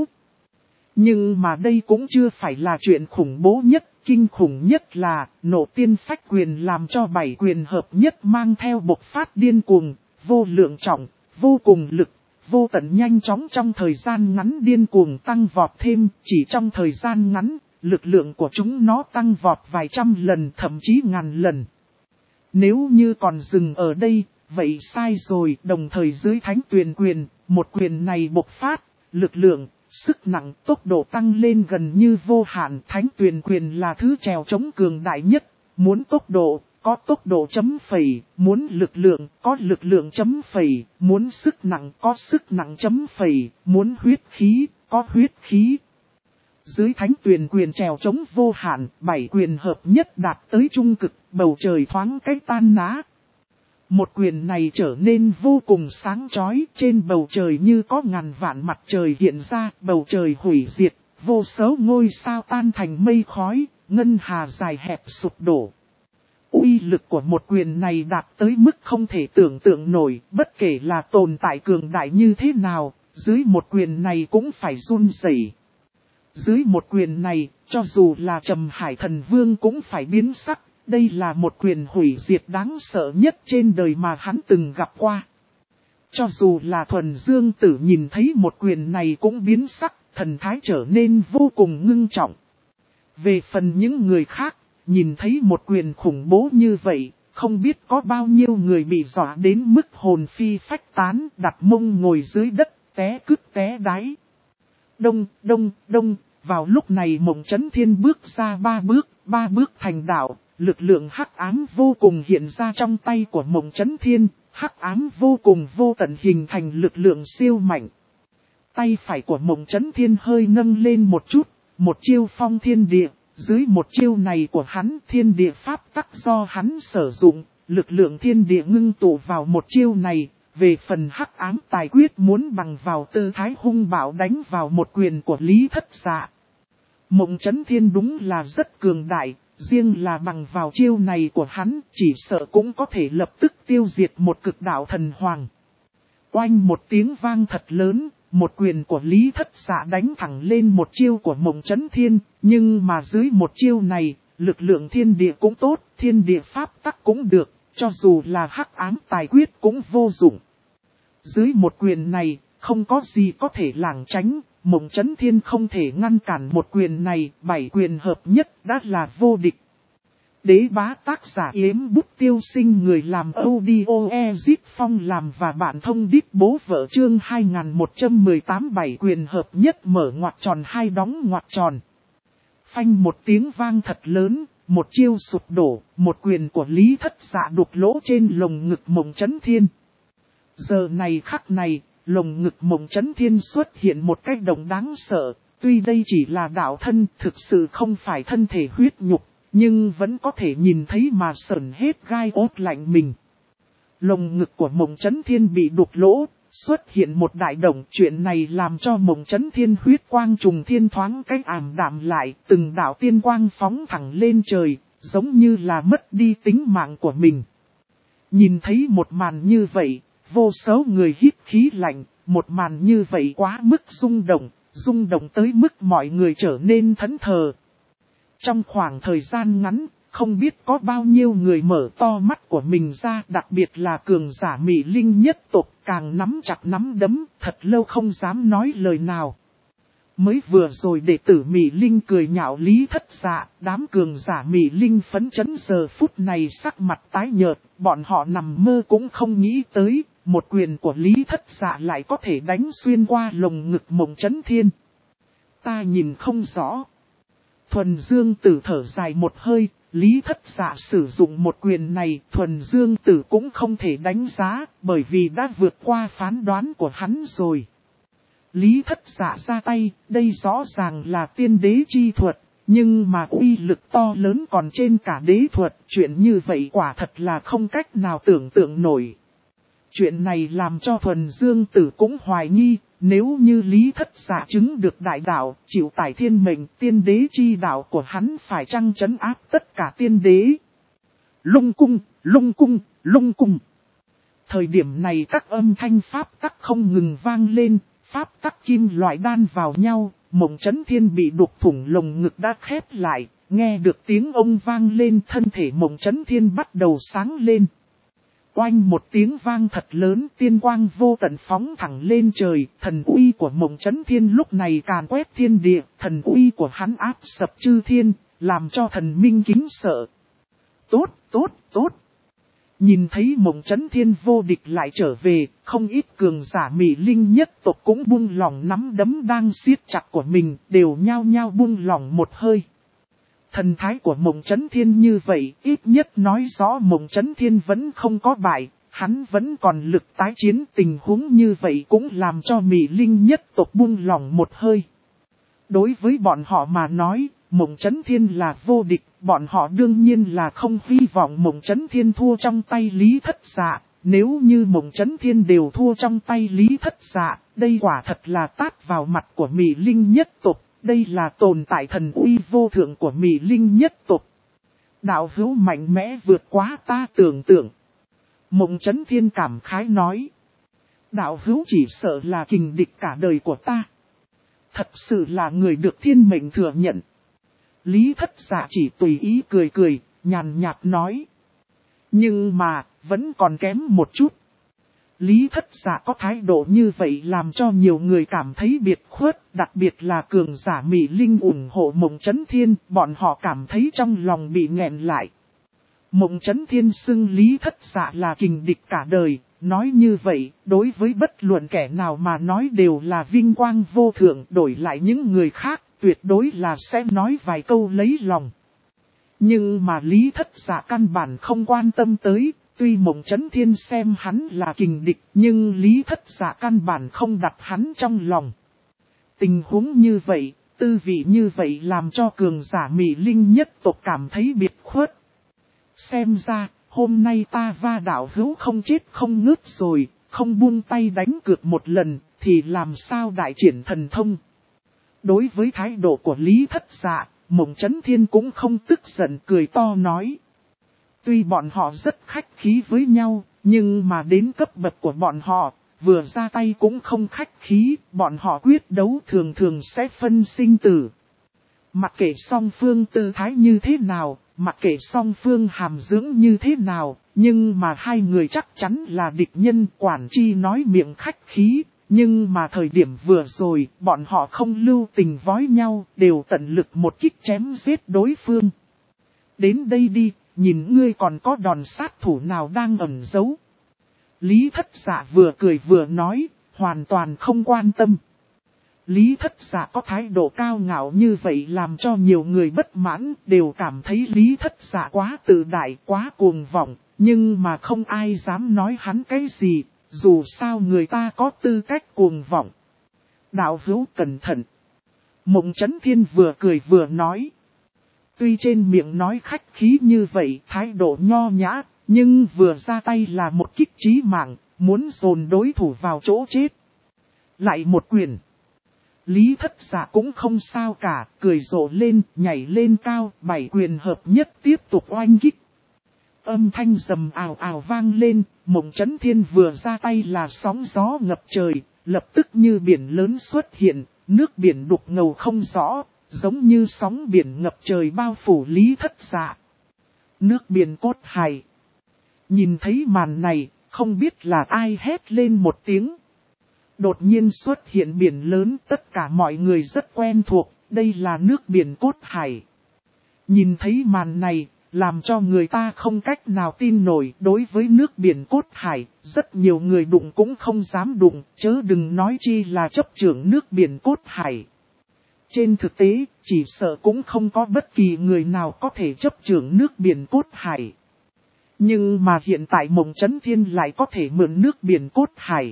Nhưng mà đây cũng chưa phải là chuyện khủng bố nhất, kinh khủng nhất là nộ tiên phách quyền làm cho 7 quyền hợp nhất mang theo bộc phát điên cuồng, vô lượng trọng, vô cùng lực, vô tận nhanh chóng trong thời gian ngắn điên cuồng tăng vọt thêm, chỉ trong thời gian ngắn, lực lượng của chúng nó tăng vọt vài trăm lần thậm chí ngàn lần. Nếu như còn dừng ở đây, vậy sai rồi, đồng thời dưới thánh tuyền quyền, một quyền này bộc phát, lực lượng, sức nặng, tốc độ tăng lên gần như vô hạn. Thánh tuyền quyền là thứ trèo chống cường đại nhất, muốn tốc độ, có tốc độ chấm phẩy, muốn lực lượng, có lực lượng chấm phẩy, muốn sức nặng, có sức nặng chấm phẩy, muốn huyết khí, có huyết khí. Dưới thánh tuyền quyền trèo chống vô hạn, 7 quyền hợp nhất đạt tới trung cực, bầu trời thoáng cách tan ná. Một quyền này trở nên vô cùng sáng chói, trên bầu trời như có ngàn vạn mặt trời hiện ra, bầu trời hủy diệt, vô số ngôi sao tan thành mây khói, ngân hà dài hẹp sụp đổ. Uy lực của một quyền này đạt tới mức không thể tưởng tượng nổi, bất kể là tồn tại cường đại như thế nào, dưới một quyền này cũng phải run rẩy. Dưới một quyền này, cho dù là Trầm Hải Thần Vương cũng phải biến sắc. Đây là một quyền hủy diệt đáng sợ nhất trên đời mà hắn từng gặp qua. Cho dù là Thuần Dương Tử nhìn thấy một quyền này cũng biến sắc, thần thái trở nên vô cùng ngưng trọng. Về phần những người khác, nhìn thấy một quyền khủng bố như vậy, không biết có bao nhiêu người bị dọa đến mức hồn phi phách tán, đặt mông ngồi dưới đất, té cứt té đáy. Đông, đông, đông, vào lúc này Mộng Chấn Thiên bước ra 3 bước thành đạo. Lực lượng hắc ám vô cùng hiện ra trong tay của Mộng Chấn Thiên, hắc ám vô cùng vô tận hình thành lực lượng siêu mạnh. Tay phải của Mộng Chấn Thiên hơi nâng lên một chút, một chiêu phong thiên địa, dưới một chiêu này của hắn thiên địa pháp tắc do hắn sử dụng, lực lượng thiên địa ngưng tụ vào một chiêu này, về phần hắc ám tài quyết muốn bằng vào tư thái hung bạo đánh vào một quyền của Lý Thất Dạ. Mộng Chấn Thiên đúng là rất cường đại. Riêng là bằng vào chiêu này của hắn, chỉ sợ cũng có thể lập tức tiêu diệt một cực đạo thần hoàng. Oanh một tiếng vang thật lớn, một quyền của Lý Thất Dạ đánh thẳng lên một chiêu của Mộng Chấn Thiên, nhưng mà dưới một chiêu này, lực lượng thiên địa cũng tốt, thiên địa pháp tắc cũng được, cho dù là hắc ám tài quyết cũng vô dụng. Dưới một quyền này, không có gì có thể lảng tránh. Mộng Chấn Thiên không thể ngăn cản một quyền này, 7 quyền hợp nhất đã là vô địch. Đế bá tác giả Yếm Bút Tiêu Sinh, người làm audio Ezit Phong làm và bạn thông đít bố vợ chương 2118, 7 quyền hợp nhất mở ngoặc tròn hai đóng ngoặc tròn. Phanh một tiếng vang thật lớn, một chiêu sụp đổ, một quyền của Lý Thất Dạ đục lỗ trên lồng ngực Mộng Chấn Thiên. Giờ này khắc này, lồng ngực Mộng Chấn Thiên xuất hiện một cái động đáng sợ, tuy đây chỉ là đạo thân, thực sự không phải thân thể huyết nhục, nhưng vẫn có thể nhìn thấy mà sởn hết gai ốt lạnh mình. Lồng ngực của Mộng Chấn Thiên bị đục lỗ, xuất hiện một đại động, chuyện này làm cho Mộng Chấn Thiên huyết quang trùng thiên thoáng cách ảm đạm lại, từng đạo tiên quang phóng thẳng lên trời, giống như là mất đi tính mạng của mình. Nhìn thấy một màn như vậy, vô số người hít khí lạnh, một màn như vậy quá mức rung động tới mức mọi người trở nên thẫn thờ. Trong khoảng thời gian ngắn, không biết có bao nhiêu người mở to mắt của mình ra, đặc biệt là cường giả Mị Linh nhất tộc càng nắm chặt nắm đấm, thật lâu không dám nói lời nào. Mới vừa rồi đệ tử Mị Linh cười nhạo Lý Thất Dạ, đám cường giả Mị Linh phấn chấn giờ phút này sắc mặt tái nhợt, bọn họ nằm mơ cũng không nghĩ tới, một quyền của Lý Thất Dạ lại có thể đánh xuyên qua lồng ngực Mộng Chấn Thiên. Ta nhìn không rõ. Thuần Dương Tử thở dài một hơi, Lý Thất Dạ sử dụng một quyền này, Thuần Dương Tử cũng không thể đánh giá, bởi vì đã vượt qua phán đoán của hắn rồi. Lý Thất Dạ ra tay, đây rõ ràng là tiên đế chi thuật, nhưng mà uy lực to lớn còn trên cả đế thuật, chuyện như vậy quả thật là không cách nào tưởng tượng nổi. Chuyện này làm cho Thuần Dương Tử cũng hoài nghi, nếu như Lý Thất Dạ chứng được đại đạo, chịu tải thiên mệnh, tiên đế chi đạo của hắn phải chăng trấn áp tất cả tiên đế. Lung cung, lung cung, lung cung. Thời điểm này các âm thanh pháp tắc không ngừng vang lên, pháp tắc kim loại đan vào nhau, Mộng Chấn Thiên bị đục thủng lồng ngực đã khép lại, nghe được tiếng ông vang lên thân thể Mộng Chấn Thiên bắt đầu sáng lên. Oanh một tiếng vang thật lớn, tiên quang vô tận phóng thẳng lên trời, thần uy của Mộng Chấn Thiên lúc này càn quét thiên địa, thần uy của hắn áp sập chư thiên, làm cho thần minh kính sợ. Tốt, tốt, tốt. Nhìn thấy Mộng Chấn Thiên vô địch lại trở về, không ít cường giả Mị Linh nhất tộc cũng buông lỏng nắm đấm đang siết chặt của mình, đều nhao nhao buông lỏng một hơi. Thần thái của Mộng Chấn Thiên như vậy, ít nhất nói rõ Mộng Chấn Thiên vẫn không có bại, hắn vẫn còn lực tái chiến. Tình huống như vậy cũng làm cho Mị Linh nhất tộc buông lỏng một hơi. Đối với bọn họ mà nói, Mộng Chấn Thiên là vô địch, bọn họ đương nhiên là không hy vọng Mộng Chấn Thiên thua trong tay Lý Thất Dạ. Nếu như Mộng Chấn Thiên đều thua trong tay Lý Thất Dạ, đây quả thật là tát vào mặt của Mị Linh nhất tộc. Đây là tồn tại thần uy vô thượng của Mị Linh nhất tộc. Đạo hữu mạnh mẽ vượt quá ta tưởng tượng. Mộng Chấn Thiên cảm khái nói. Đạo hữu chỉ sợ là kình địch cả đời của ta. Thật sự là người được thiên mệnh thừa nhận. Lý Thất Dạ chỉ tùy ý cười cười, nhàn nhạt nói. Nhưng mà, vẫn còn kém một chút. Lý Thất Dạ có thái độ như vậy làm cho nhiều người cảm thấy biệt khuất, đặc biệt là cường giả Mị Linh ủng hộ Mộng Chấn Thiên, bọn họ cảm thấy trong lòng bị nghẹn lại. Mộng Chấn Thiên xưng Lý Thất Dạ là kình địch cả đời, nói như vậy, đối với bất luận kẻ nào mà nói đều là vinh quang vô thượng, đổi lại những người khác, tuyệt đối là sẽ nói vài câu lấy lòng. Nhưng mà Lý Thất Dạ căn bản không quan tâm tới. Tuy Mộng Chấn Thiên xem hắn là kình địch, nhưng Lý Thất Dạ căn bản không đặt hắn trong lòng. Tình huống như vậy, tư vị như vậy làm cho cường giả Mị Linh nhất tộc cảm thấy biệt khuất. Xem ra, hôm nay ta va đạo hữu không chết không ngớt rồi, không buông tay đánh cược một lần, thì làm sao đại triển thần thông. Đối với thái độ của Lý Thất Dạ, Mộng Chấn Thiên cũng không tức giận, cười to nói. Tuy bọn họ rất khách khí với nhau, nhưng mà đến cấp bậc của bọn họ, vừa ra tay cũng không khách khí, bọn họ quyết đấu thường thường sẽ phân sinh tử. Mặc kệ song phương tư thái như thế nào, mặc kệ song phương hàm dưỡng như thế nào, nhưng mà hai người chắc chắn là địch nhân. Quản chi nói miệng khách khí, nhưng mà thời điểm vừa rồi, bọn họ không lưu tình vói nhau, đều tận lực một kích chém giết đối phương. Đến đây đi. Nhìn ngươi còn có đòn sát thủ nào đang ẩn giấu. Lý Thất Dạ vừa cười vừa nói, hoàn toàn không quan tâm. Lý Thất Dạ có thái độ cao ngạo như vậy làm cho nhiều người bất mãn, đều cảm thấy Lý Thất Dạ quá tự đại, quá cuồng vọng, nhưng mà không ai dám nói hắn cái gì, dù sao người ta có tư cách cuồng vọng. Đạo hữu cẩn thận. Mộng Chấn Thiên vừa cười vừa nói. Tuy trên miệng nói khách khí như vậy, thái độ nho nhã, nhưng vừa ra tay là một kích chí mạng, muốn dồn đối thủ vào chỗ chết. Lại một quyền. Lý Thất Dạ cũng không sao cả, cười rộ lên, nhảy lên cao, 7 quyền hợp nhất tiếp tục oanh kích. Âm thanh rầm ào ào vang lên, Mộng Chấn Thiên vừa ra tay là sóng gió ngập trời, lập tức như biển lớn xuất hiện, nước biển đục ngầu không rõ. Giống như sóng biển ngập trời bao phủ Lý Thất Dạ. Nước biển cốt hải. Nhìn thấy màn này, không biết là ai hét lên một tiếng. Đột nhiên xuất hiện biển lớn, tất cả mọi người rất quen thuộc, đây là nước biển cốt hải. Nhìn thấy màn này, làm cho người ta không cách nào tin nổi. Đối với nước biển cốt hải, rất nhiều người đụng cũng không dám đụng, chớ đừng nói chi là chấp trưởng nước biển cốt hải. Trên thực tế, chỉ sợ cũng không có bất kỳ người nào có thể chấp trưởng nước biển cốt hải. Nhưng mà hiện tại Mộng Chấn Thiên lại có thể mượn nước biển cốt hải.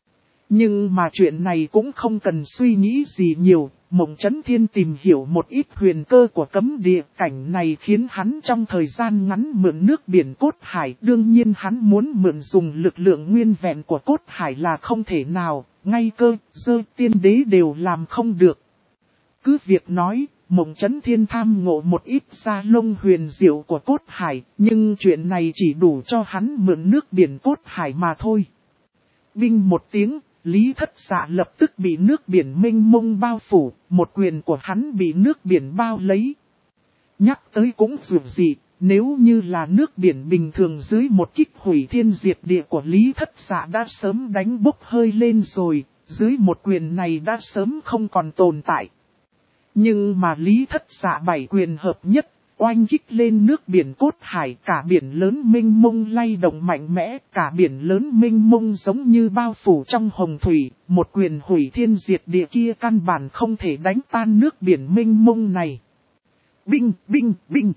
Nhưng mà chuyện này cũng không cần suy nghĩ gì nhiều, Mộng Chấn Thiên tìm hiểu một ít huyền cơ của cấm địa. Cảnh này khiến hắn trong thời gian ngắn mượn nước biển cốt hải. Đương nhiên hắn muốn mượn dùng lực lượng nguyên vẹn của cốt hải là không thể nào, ngay cơ, tiên đế đều làm không được. Cứ việc nói, Mộng Chấn Thiên tham ngộ một ít sa lông huyền diệu của cốt hải, nhưng chuyện này chỉ đủ cho hắn mượn nước biển cốt hải mà thôi. Binh một tiếng, Lý Thất Dạ lập tức bị nước biển mênh mông bao phủ, một quyền của hắn bị nước biển bao lấy. Nhắc tới cũng dù gì, nếu như là nước biển bình thường dưới một kích hủy thiên diệt địa của Lý Thất Dạ đã sớm đánh bốc hơi lên rồi, dưới một quyền này đã sớm không còn tồn tại. Nhưng mà Lý Thất Dạ 7 quyền hợp nhất, oanh kích lên nước biển cốt hải, cả biển lớn mênh mông lay động mạnh mẽ, cả biển lớn mênh mông giống như bao phủ trong hồng thủy, một quyền hủy thiên diệt địa kia căn bản không thể đánh tan nước biển mênh mông này. Binh, binh, binh.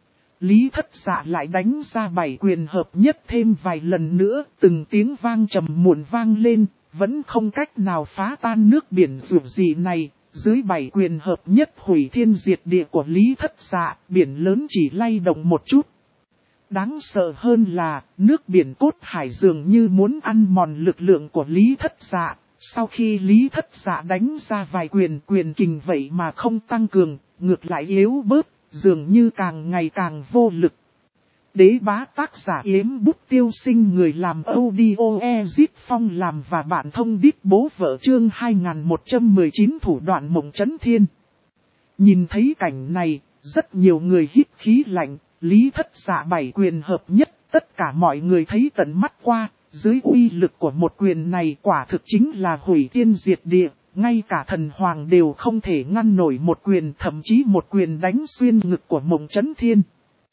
Lý Thất Dạ lại đánh ra 7 quyền hợp nhất thêm vài lần nữa, từng tiếng vang trầm muộn vang lên, vẫn không cách nào phá tan nước biển rủi dị này. Dưới 7 quyền hợp nhất hủy thiên diệt địa của Lý Thất Dạ, biển lớn chỉ lay động một chút. Đáng sợ hơn là, nước biển cốt hải dường như muốn ăn mòn lực lượng của Lý Thất Dạ. Sau khi Lý Thất Dạ đánh ra vài quyền kình vậy mà không tăng cường, ngược lại yếu bớt, dường như càng ngày càng vô lực. Đế bá tác giả Yếm Bút Tiêu Sinh, người làm audio Ezit Phong làm và bạn thông đít bố vợ chương 2119 thủ đoạn Mộng Chấn Thiên. Nhìn thấy cảnh này, rất nhiều người hít khí lạnh, Lý Thất Dạ 7 quyền hợp nhất, tất cả mọi người thấy tận mắt qua, dưới uy lực của một quyền này quả thực chính là hủy thiên diệt địa, ngay cả thần hoàng đều không thể ngăn nổi một quyền, thậm chí một quyền đánh xuyên ngực của Mộng Chấn Thiên.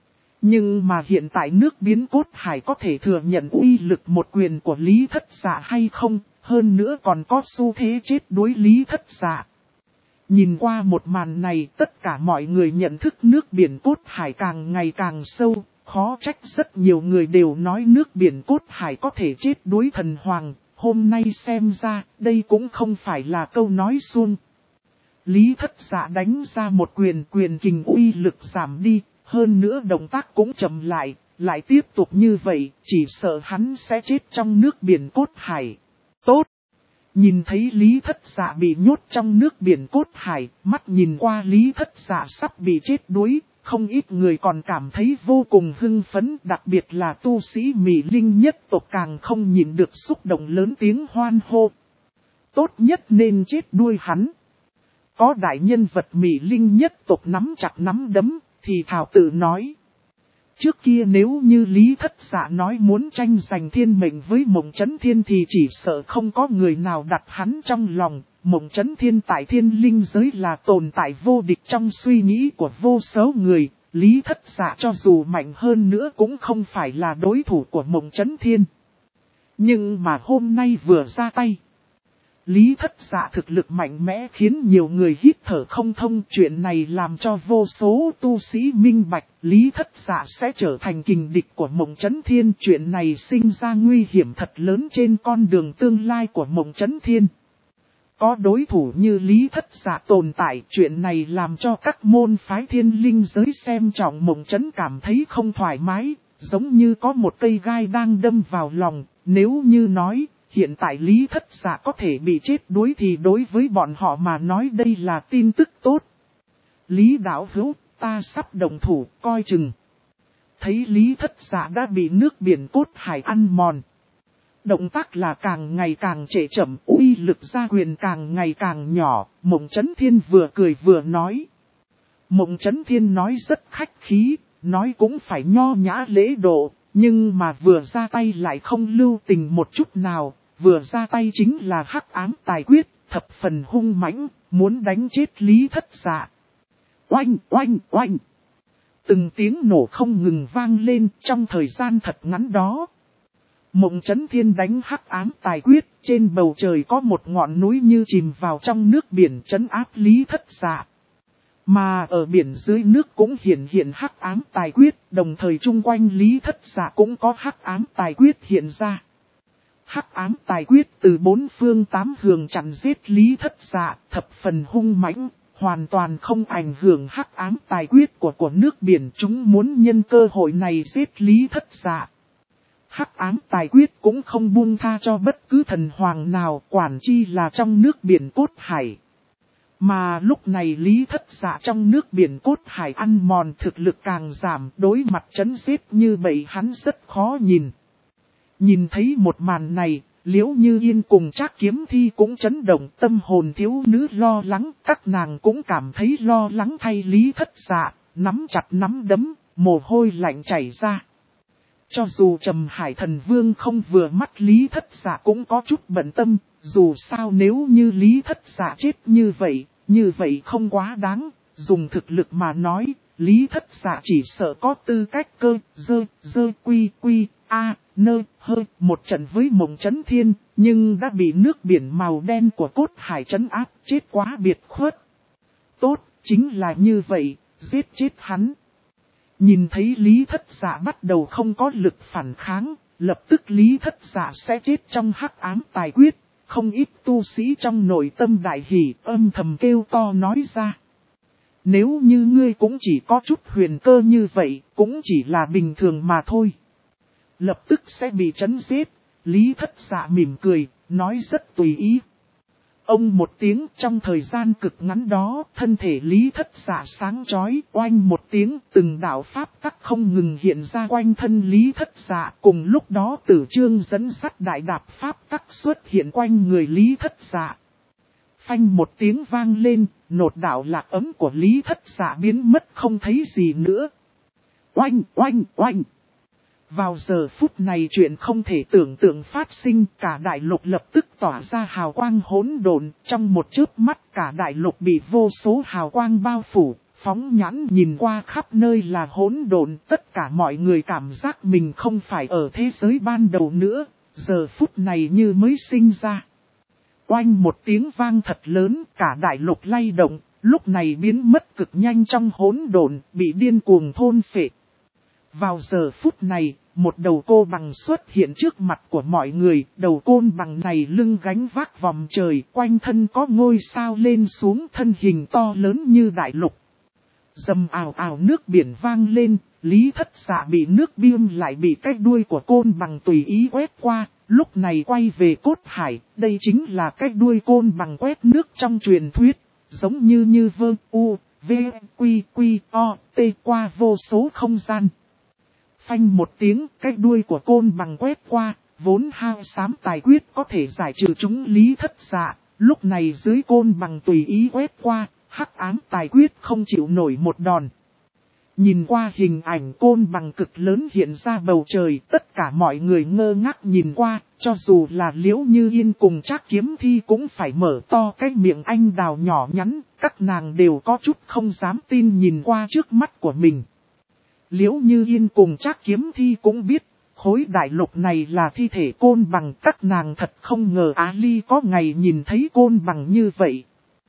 Nhưng mà hiện tại nước biến cốt hải có thể thừa nhận uy lực một quyền của Lý Thất Dạ hay không, hơn nữa còn có xu thế chết đuối Lý Thất Dạ. Nhìn qua một màn này, tất cả mọi người nhận thức nước biển cốt hải càng ngày càng sâu, khó trách rất nhiều người đều nói nước biển cốt hải có thể chết đuối thần hoàng, hôm nay xem ra, đây cũng không phải là câu nói suông. Lý Thất Dạ đánh ra một quyền kình uy lực giảm đi. Hơn nữa động tác cũng chậm lại tiếp tục như vậy, chỉ sợ hắn sẽ chết trong nước biển cốt hải. Tốt! Nhìn thấy Lý Thất Dạ bị nhốt trong nước biển cốt hải, mắt nhìn qua Lý Thất Dạ sắp bị chết đuối, không ít người còn cảm thấy vô cùng hưng phấn, đặc biệt là tu sĩ Mị Linh nhất tộc càng không nhìn được xúc động lớn tiếng hoan hô. Tốt nhất nên chết đuôi hắn. Có đại nhân vật Mị Linh nhất tộc nắm chặt nắm đấm. Thì thảo tự nói. Trước kia nếu như Lý Thất Dạ nói muốn tranh giành thiên mệnh với Mộng Chấn Thiên thì chỉ sợ không có người nào đặt hắn trong lòng. Mộng Chấn Thiên tại thiên linh giới là tồn tại vô địch trong suy nghĩ của vô số người. Lý Thất Dạ cho dù mạnh hơn nữa cũng không phải là đối thủ của Mộng Chấn Thiên. Nhưng mà hôm nay vừa ra tay. Lý Thất Dạ thực lực mạnh mẽ khiến nhiều người hít thở không thông. Chuyện này làm cho vô số tu sĩ minh bạch, Lý Thất Dạ sẽ trở thành kình địch của Mộng Chấn Thiên. Chuyện này sinh ra nguy hiểm thật lớn trên con đường tương lai của Mộng Chấn Thiên. Có đối thủ như Lý Thất Dạ tồn tại, chuyện này làm cho các môn phái thiên linh giới xem trọng Mộng Chấn cảm thấy không thoải mái, giống như có một cây gai đang đâm vào lòng. Nếu như nói hiện tại Lý Thất Dạ có thể bị chết đuối thì đối với bọn họ mà nói đây là tin tức tốt. Lý đạo hữu, ta sắp động thủ, coi chừng. Thấy Lý Thất Dạ đã bị nước biển cốt hải ăn mòn. Động tác là càng ngày càng trễ chậm, uy lực ra quyền càng ngày càng nhỏ, Mộng Chấn Thiên vừa cười vừa nói. Mộng Chấn Thiên nói rất khách khí, nói cũng phải nho nhã lễ độ. Nhưng mà vừa ra tay lại không lưu tình một chút nào, vừa ra tay chính là hắc ám tài quyết, thập phần hung mãnh, muốn đánh chết Lý Thất Dạ. Oanh, oanh, oanh. Từng tiếng nổ không ngừng vang lên trong thời gian thật ngắn đó. Mộng Chấn Thiên đánh hắc ám tài quyết, trên bầu trời có một ngọn núi như chìm vào trong nước biển trấn áp Lý Thất Dạ. Mà ở biển dưới nước cũng hiện hắc ám tài quyết, đồng thời chung quanh Lý Thất Dạ cũng có hắc ám tài quyết hiện ra. Hắc ám tài quyết từ bốn phương tám hướng chặn giết Lý Thất Dạ, thập phần hung mãnh, hoàn toàn không ảnh hưởng hắc ám tài quyết của nước biển. Chúng muốn nhân cơ hội này giết Lý Thất Dạ. Hắc ám tài quyết cũng không buông tha cho bất cứ thần hoàng nào, quản chi là trong nước biển cốt hải. Mà lúc này Lý Thất Dạ trong nước biển cốt hải ăn mòn thực lực càng giảm, đối mặt chấn giết như vậy hắn rất khó nhìn. Nhìn thấy một màn này, Liễu Như Yên cùng Trác Kiếm Thi cũng chấn động, tâm hồn thiếu nữ lo lắng, các nàng cũng cảm thấy lo lắng thay Lý Thất Dạ, nắm chặt nắm đấm, mồ hôi lạnh chảy ra. Cho dù Trầm Hải Thần Vương không vừa mắt Lý Thất Dạ cũng có chút bận tâm, dù sao nếu như Lý Thất Dạ chết như vậy không quá đáng, dùng thực lực mà nói, Lý Thất Dạ chỉ sợ có tư cách một trận với Mộng Chấn Thiên, nhưng đã bị nước biển màu đen của cốt hải trấn áp, chết quá biệt khuất. Tốt, chính là như vậy, giết chết hắn. Nhìn thấy Lý Thất Dạ bắt đầu không có lực phản kháng, lập tức Lý Thất Dạ sẽ chết trong hắc ám tài quyết, không ít tu sĩ trong nội tâm đại hỉ âm thầm kêu to nói ra. Nếu như ngươi cũng chỉ có chút huyền cơ như vậy, cũng chỉ là bình thường mà thôi. Lập tức sẽ bị trấn giết, Lý Thất Dạ mỉm cười, nói rất tùy ý. Ông một tiếng, trong thời gian cực ngắn đó, thân thể Lý Thất Dạ sáng chói, oanh một tiếng, từng đạo pháp tắc không ngừng hiện ra quanh thân Lý Thất Dạ. Cùng lúc đó Tử Chương dẫn dắt đại đạp pháp tắc xuất hiện quanh người Lý Thất Dạ. Phanh một tiếng vang lên, nột đạo lạc ấm của Lý Thất Dạ biến mất không thấy gì nữa. Oanh, oanh, oanh. Vào giờ phút này chuyện không thể tưởng tượng phát sinh, cả đại lục lập tức tỏa ra hào quang hỗn độn, trong một chớp mắt cả đại lục bị vô số hào quang bao phủ, phóng nhãn nhìn qua khắp nơi là hỗn độn, tất cả mọi người cảm giác mình không phải ở thế giới ban đầu nữa, giờ phút này như mới sinh ra. Oanh một tiếng vang thật lớn, cả đại lục lay động, lúc này biến mất cực nhanh trong hỗn độn, bị điên cuồng thôn phệ. Vào giờ phút này, một đầu cô bằng xuất hiện trước mặt của mọi người, đầu côn bằng này lưng gánh vác vòng trời, quanh thân có ngôi sao lên xuống, thân hình to lớn như đại lục. Dầm ào ào nước biển vang lên, Lý Thất Dạ bị nước biêm lại bị cái đuôi của côn bằng tùy ý quét qua, lúc này quay về cốt hải, đây chính là cái đuôi côn bằng quét nước trong truyền thuyết, giống như vơ u, v, quy, quy, o, t qua vô số không gian. Phanh một tiếng, cái đuôi của côn bằng quét qua, vốn hao xám tài quyết có thể giải trừ chúng Lý Thất Dạ, lúc này dưới côn bằng tùy ý quét qua, hắc ám tài quyết không chịu nổi một đòn. Nhìn qua hình ảnh côn bằng cực lớn hiện ra bầu trời, tất cả mọi người ngơ ngác nhìn qua, cho dù là Liễu Như Yên cùng Trác Kiếm Thi cũng phải mở to cái miệng anh đào nhỏ nhắn, các nàng đều có chút không dám tin nhìn qua trước mắt của mình. Liễu Như Yên cùng Trác Kiếm Thi cũng biết, khối đại lục này là thi thể côn bằng, các nàng thật không ngờ Á Ly có ngày nhìn thấy côn bằng như vậy.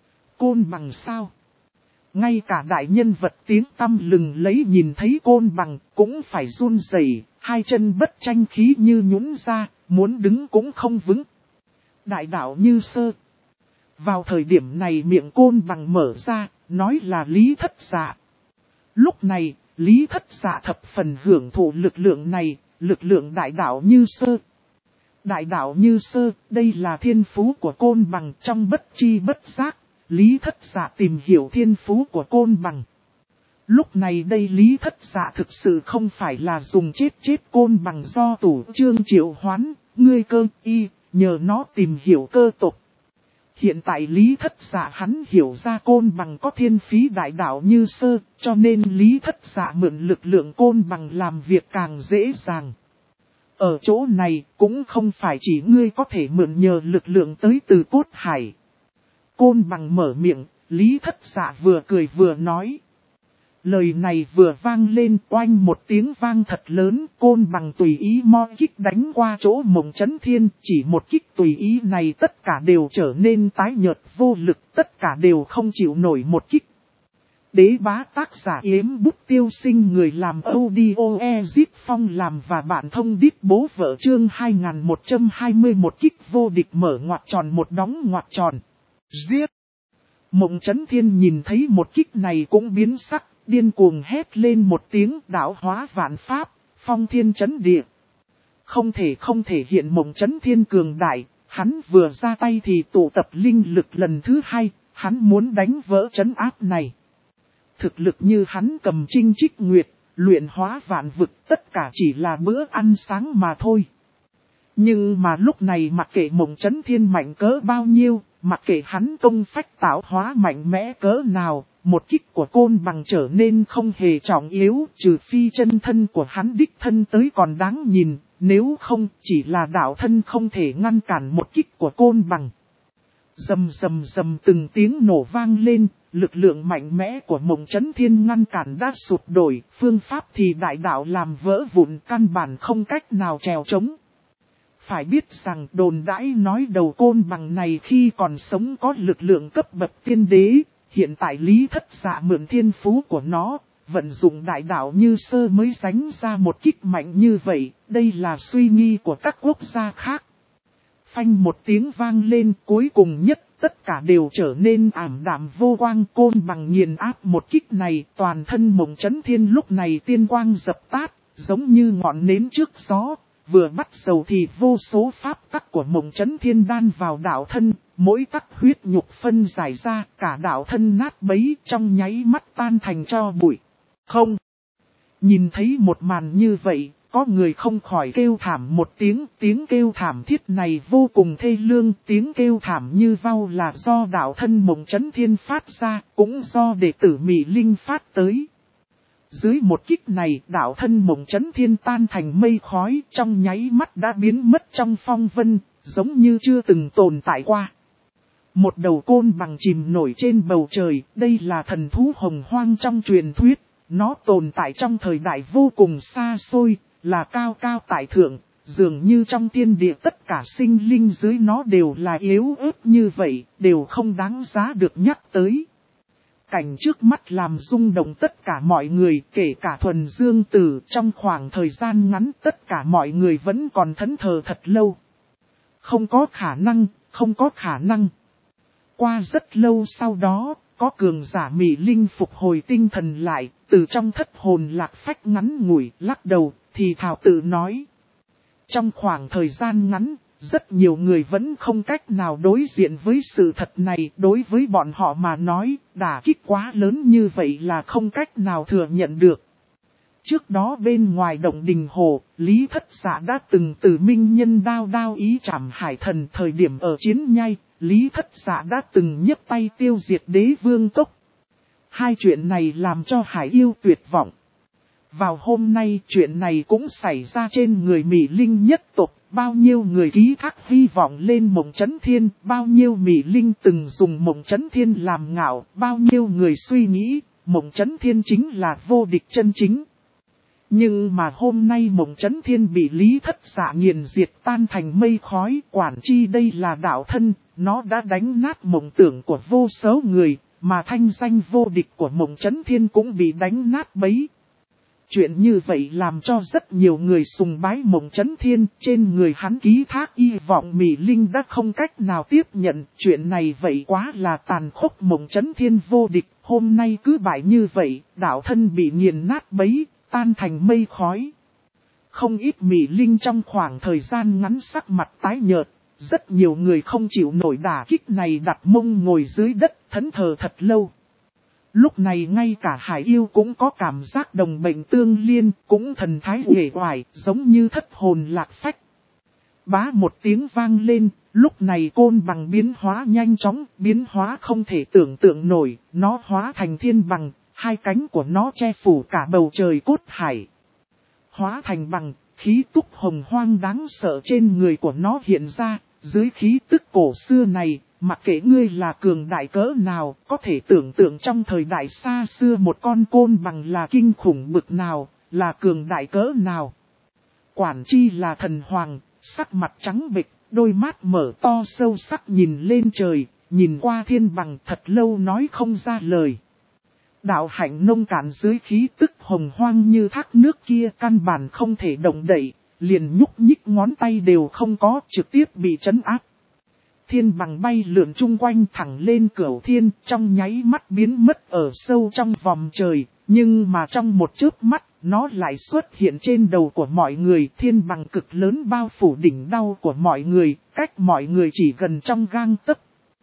Côn bằng sao? Ngay cả đại nhân vật tiếng tăm lừng lấy nhìn thấy côn bằng cũng phải run rẩy, hai chân bất tranh khí như nhũn ra, muốn đứng cũng không vững. Đại đạo Như Sơ. Vào thời điểm này miệng côn bằng mở ra, nói là Lý Thất Dạ. Lúc này, Lý Thất Dạ thập phần hưởng thụ lực lượng này, lực lượng đại đạo Như Sơ. Đại đạo Như Sơ, đây là thiên phú của côn bằng, trong bất tri bất giác, Lý Thất Dạ tìm hiểu thiên phú của côn bằng. Lúc này đây Lý Thất Dạ thực sự không phải là dùng chết côn bằng do Tủ Chương triệu hoán, ngươi cơ y, nhờ nó tìm hiểu cơ tộc. Hiện tại Lý Thất Dạ hắn hiểu ra côn bằng có thiên phí đại đạo Như Sơ, cho nên Lý Thất Dạ mượn lực lượng côn bằng làm việc càng dễ dàng. Ở chỗ này cũng không phải chỉ ngươi có thể mượn nhờ lực lượng tới từ cốt hải. Côn bằng mở miệng, Lý Thất Dạ vừa cười vừa nói. Lời này vừa vang lên, oanh một tiếng vang thật lớn, côn bằng tùy ý mo kích đánh qua chỗ Mộng Chấn Thiên, chỉ một kích tùy ý này tất cả đều trở nên tái nhợt vô lực, tất cả đều không chịu nổi một kích. Đế bá tác giả Yếm Bút Tiêu Sinh, người làm audio Ezit Phong làm và bạn thông đít bố vợ chương 2121 kích vô địch mở ngoặc tròn một đóng ngoặc tròn. Giết! Mộng Chấn Thiên nhìn thấy một kích này cũng biến sắc, điên cuồng hét lên một tiếng, đảo hóa vạn pháp, phong thiên chấn địa. Không thể hiện Mộng Chấn Thiên cường đại, hắn vừa ra tay thì tụ tập linh lực lần thứ hai, Hắn muốn đánh vỡ trấn áp này. Thực lực như hắn cầm Trinh Trích Nguyệt, luyện hóa vạn vực, tất cả chỉ là bữa ăn sáng mà thôi. Nhưng mà lúc này mặc kệ Mộng Chấn Thiên mạnh cỡ bao nhiêu, mặc kệ hắn công phách tạo hóa mạnh mẽ cỡ nào, một kích của Côn Bằng trở nên không hề trọng yếu, trừ phi chân thân của hắn đích thân tới còn đáng nhìn, nếu không chỉ là đạo thân không thể ngăn cản một kích của Côn Bằng. Rầm rầm rầm từng tiếng nổ vang lên, lực lượng mạnh mẽ của Mộng Chấn Thiên ngăn cản đã sụp đổi, phương pháp thì đại đạo làm vỡ vụn, căn bản không cách nào trèo trống. Phải biết rằng đồn đãi nói đầu Côn Bằng này khi còn sống có lực lượng cấp bậc tiên đế, hiện tại Lý Thất Dạ mượn thiên phú của nó, vận dụng đại đạo như sơ mới đánh ra một kích mạnh như vậy, đây là suy nghi của các quốc gia khác. Phanh một tiếng vang lên, cuối cùng nhất tất cả đều trở nên ảm đạm vô quang. Côn Bằng nghiền áp một kích này, toàn thân Mộng Chấn Thiên lúc này tiên quang dập tắt, giống như ngọn nến trước gió. Vừa bắt đầu thì vô số pháp tắc của Mộng Chấn Thiên đan vào đạo thân, mỗi tắc huyết nhục phân giải ra, cả đạo thân nát bấy, trong nháy mắt tan thành tro bụi. Không! Nhìn thấy một màn như vậy, có người không khỏi kêu thảm một tiếng, tiếng kêu thảm thiết này vô cùng thê lương, tiếng kêu thảm như vau là do đạo thân Mộng Chấn Thiên phát ra, cũng do đệ tử Mị Linh phát tới. Dưới một kích này, đạo thân Mộng Chấn Thiên tan thành mây khói, trong nháy mắt đã biến mất trong phong vân, giống như chưa từng tồn tại qua. Một đầu Côn Bằng chìm nổi trên bầu trời, đây là thần thú hồng hoang trong truyền thuyết, nó tồn tại trong thời đại vô cùng xa xôi, là cao cao tại thượng, dường như trong thiên địa tất cả sinh linh dưới nó đều là yếu ớt như vậy, đều không đáng giá được nhắc tới. Cảnh trước mắt làm rung động tất cả mọi người, kể cả Thuần Dương Tử, trong khoảng thời gian ngắn tất cả mọi người vẫn còn thẫn thờ thật lâu. Không có khả năng, không có khả năng. Qua rất lâu sau đó, có cường giả Mị Linh phục hồi tinh thần lại, từ trong thất hồn lạc phách ngắn ngủi, lắc đầu, thì thảo tự nói. Trong khoảng thời gian ngắn, rất nhiều người vẫn không cách nào đối diện với sự thật này, đối với bọn họ mà nói, đả kích quá lớn như vậy là không cách nào thừa nhận được. Trước đó bên ngoài động đình hồ, Lý Thất Dạ đã từng từ minh nhân đao ý trảm hải thần, thời điểm ở chiến nhai, Lý Thất Dạ đã từng nhấc tay tiêu diệt Đế Vương Cốc. Hai chuyện này làm cho Hải Yêu tuyệt vọng. Vào hôm nay chuyện này cũng xảy ra trên người Mị Linh nhất tộc, bao nhiêu người ký thác hy vọng lên Mộng Chấn Thiên, bao nhiêu Mị Linh từng dùng Mộng Chấn Thiên làm ngạo, bao nhiêu người suy nghĩ, Mộng Chấn Thiên chính là vô địch chân chính. Nhưng mà hôm nay Mộng Chấn Thiên bị Lý Thất Dạ nghiền diệt tan thành mây khói, quản chi đây là đạo thân, nó đã đánh nát mộng tưởng của vô số người, mà thanh danh vô địch của Mộng Chấn Thiên cũng bị đánh nát bấy. Chuyện như vậy làm cho rất nhiều người sùng bái Mộng Chấn Thiên, trên người hắn ký thác hy vọng Mị Linh đã không cách nào tiếp nhận, chuyện này vậy quá là tàn khốc. Mộng Chấn Thiên vô địch, hôm nay cứ bại như vậy, đạo thân bị nghiền nát bấy, tan thành mây khói. Không ít Mị Linh trong khoảng thời gian ngắn sắc mặt tái nhợt, rất nhiều người không chịu nổi đả kích này đặt mông ngồi dưới đất thẫn thờ thật lâu. Lúc này ngay cả Hải Yêu cũng có cảm giác đồng bệnh tương liên, cũng thần thái uể oải, giống như thất hồn lạc phách. Bá một tiếng vang lên, lúc này Côn Bằng biến hóa nhanh chóng, biến hóa không thể tưởng tượng nổi, nó hóa thành thiên bằng, hai cánh của nó che phủ cả bầu trời cốt hải. Hóa thành bằng, khí túc hồng hoang đáng sợ trên người của nó hiện ra, dưới khí tức cổ xưa này. Mặc kệ ngươi là cường đại cỡ nào, có thể tưởng tượng trong thời đại xa xưa một con Côn Bằng là kinh khủng bực nào, là cường đại cỡ nào. Quản chi là thần hoàng, sắc mặt trắng bệch, đôi mắt mở to sâu sắc nhìn lên trời, nhìn qua thiên bằng thật lâu nói không ra lời. Đạo hạnh nông cạn dưới khí tức hồng hoang như thác nước kia căn bản không thể động đậy, liền nhúc nhích ngón tay đều không có, trực tiếp bị trấn áp. Thiên bằng bay lượn chung quanh thẳng lên cửu thiên, trong nháy mắt biến mất ở sâu trong vòng trời, nhưng mà trong một chớp mắt, nó lại xuất hiện trên đầu của mọi người. Thiên bằng cực lớn bao phủ đỉnh đau của mọi người, cách mọi người chỉ gần trong gang tấc.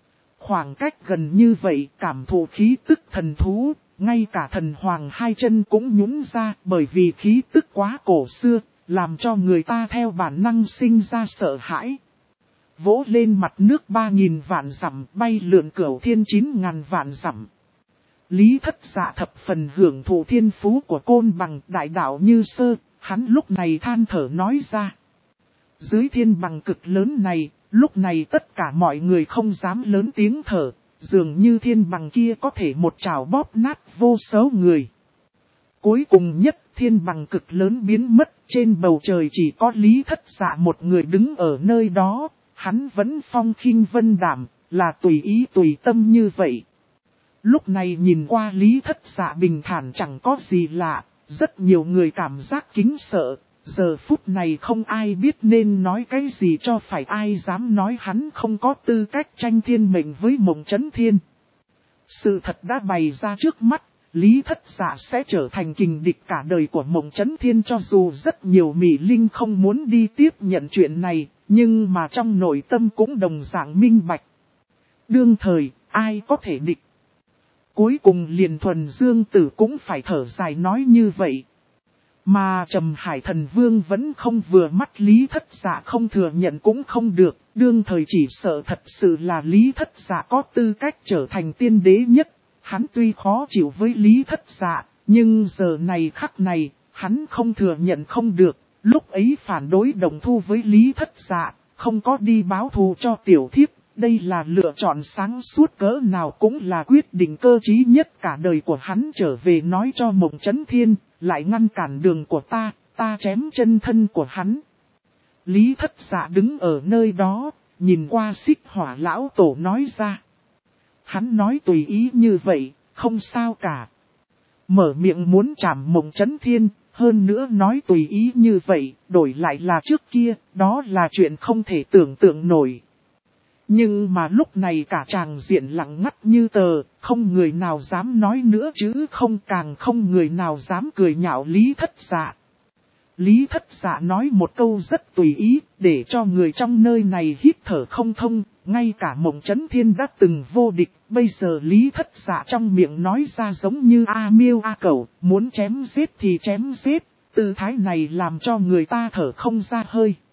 khoảng cách gần như vậy cảm thụ khí tức thần thú, ngay cả thần hoàng hai chân cũng nhún ra bởi vì khí tức quá cổ xưa, làm cho người ta theo bản năng sinh ra sợ hãi. Vỗ lên mặt nước 3.000 vạn dặm bay lượn cửu thiên 9.000 vạn dặm. Lý Thất Dạ thập phần hưởng thụ thiên phú của côn bằng đại đạo như sơ, hắn lúc này than thở nói ra. Dưới thiên bằng cực lớn này, lúc này tất cả mọi người không dám lớn tiếng thở, dường như thiên bằng kia có thể một trảo bóp nát vô số người. Cuối cùng nhất thiên bằng cực lớn biến mất, trên bầu trời chỉ có Lý Thất Dạ một người đứng ở nơi đó, hắn vẫn phong khinh vân đảm, là tùy ý tùy tâm như vậy. Lúc này nhìn qua Lý Thất Dạ bình thản chẳng có gì lạ, rất nhiều người cảm giác kính sợ, giờ phút này không ai biết nên nói cái gì cho phải, ai dám nói hắn không có tư cách tranh thiên mệnh với Mộng Chấn Thiên. Sự thật đã bày ra trước mắt, Lý Thất Dạ sẽ trở thành kình địch cả đời của Mộng Chấn Thiên, cho dù rất nhiều mỹ linh không muốn đi tiếp nhận chuyện này, nhưng mà trong nội tâm cũng đồng dạng minh bạch. Đương thời, ai có thể địch? Cuối cùng liền Thuần Dương Tử cũng phải thở dài nói như vậy. Mà Trầm Hải Thần Vương vẫn không vừa mắt Lý Thất Dạ, không thừa nhận cũng không được, đương thời chỉ sợ thật sự là Lý Thất Dạ có tư cách trở thành tiên đế nhất. Hắn tuy khó chịu với Lý Thất Dạ, nhưng giờ này khắc này, hắn không thừa nhận không được, lúc ấy phản đối đồng thu với Lý Thất Dạ, không có đi báo thù cho tiểu thiếp. Đây là lựa chọn sáng suốt cỡ nào, cũng là quyết định cơ trí nhất cả đời của hắn. Trở về nói cho Mộng Chấn Thiên, lại ngăn cản đường của ta chém chân thân của hắn. Lý Thất Dạ đứng ở nơi đó, nhìn qua Xích Hỏa lão tổ nói ra. Hắn nói tùy ý như vậy, không sao cả. Mở miệng muốn chảm Mộng Chấn Thiên, hơn nữa nói tùy ý như vậy, đổi lại là trước kia, đó là chuyện không thể tưởng tượng nổi. Nhưng mà lúc này cả tràng diện lặng ngắt như tờ, không người nào dám nói nữa chứ không, càng không người nào dám cười nhạo Lý Thất Dạ. Lý Thất Dạ nói một câu rất tùy ý, để cho người trong nơi này hít thở không thông, ngay cả Mộng Chấn Thiên đã từng vô địch, bây giờ Lý Thất Dạ trong miệng nói ra giống như A miêu A cẩu, muốn chém giết thì chém giết, tư thái này làm cho người ta thở không ra hơi.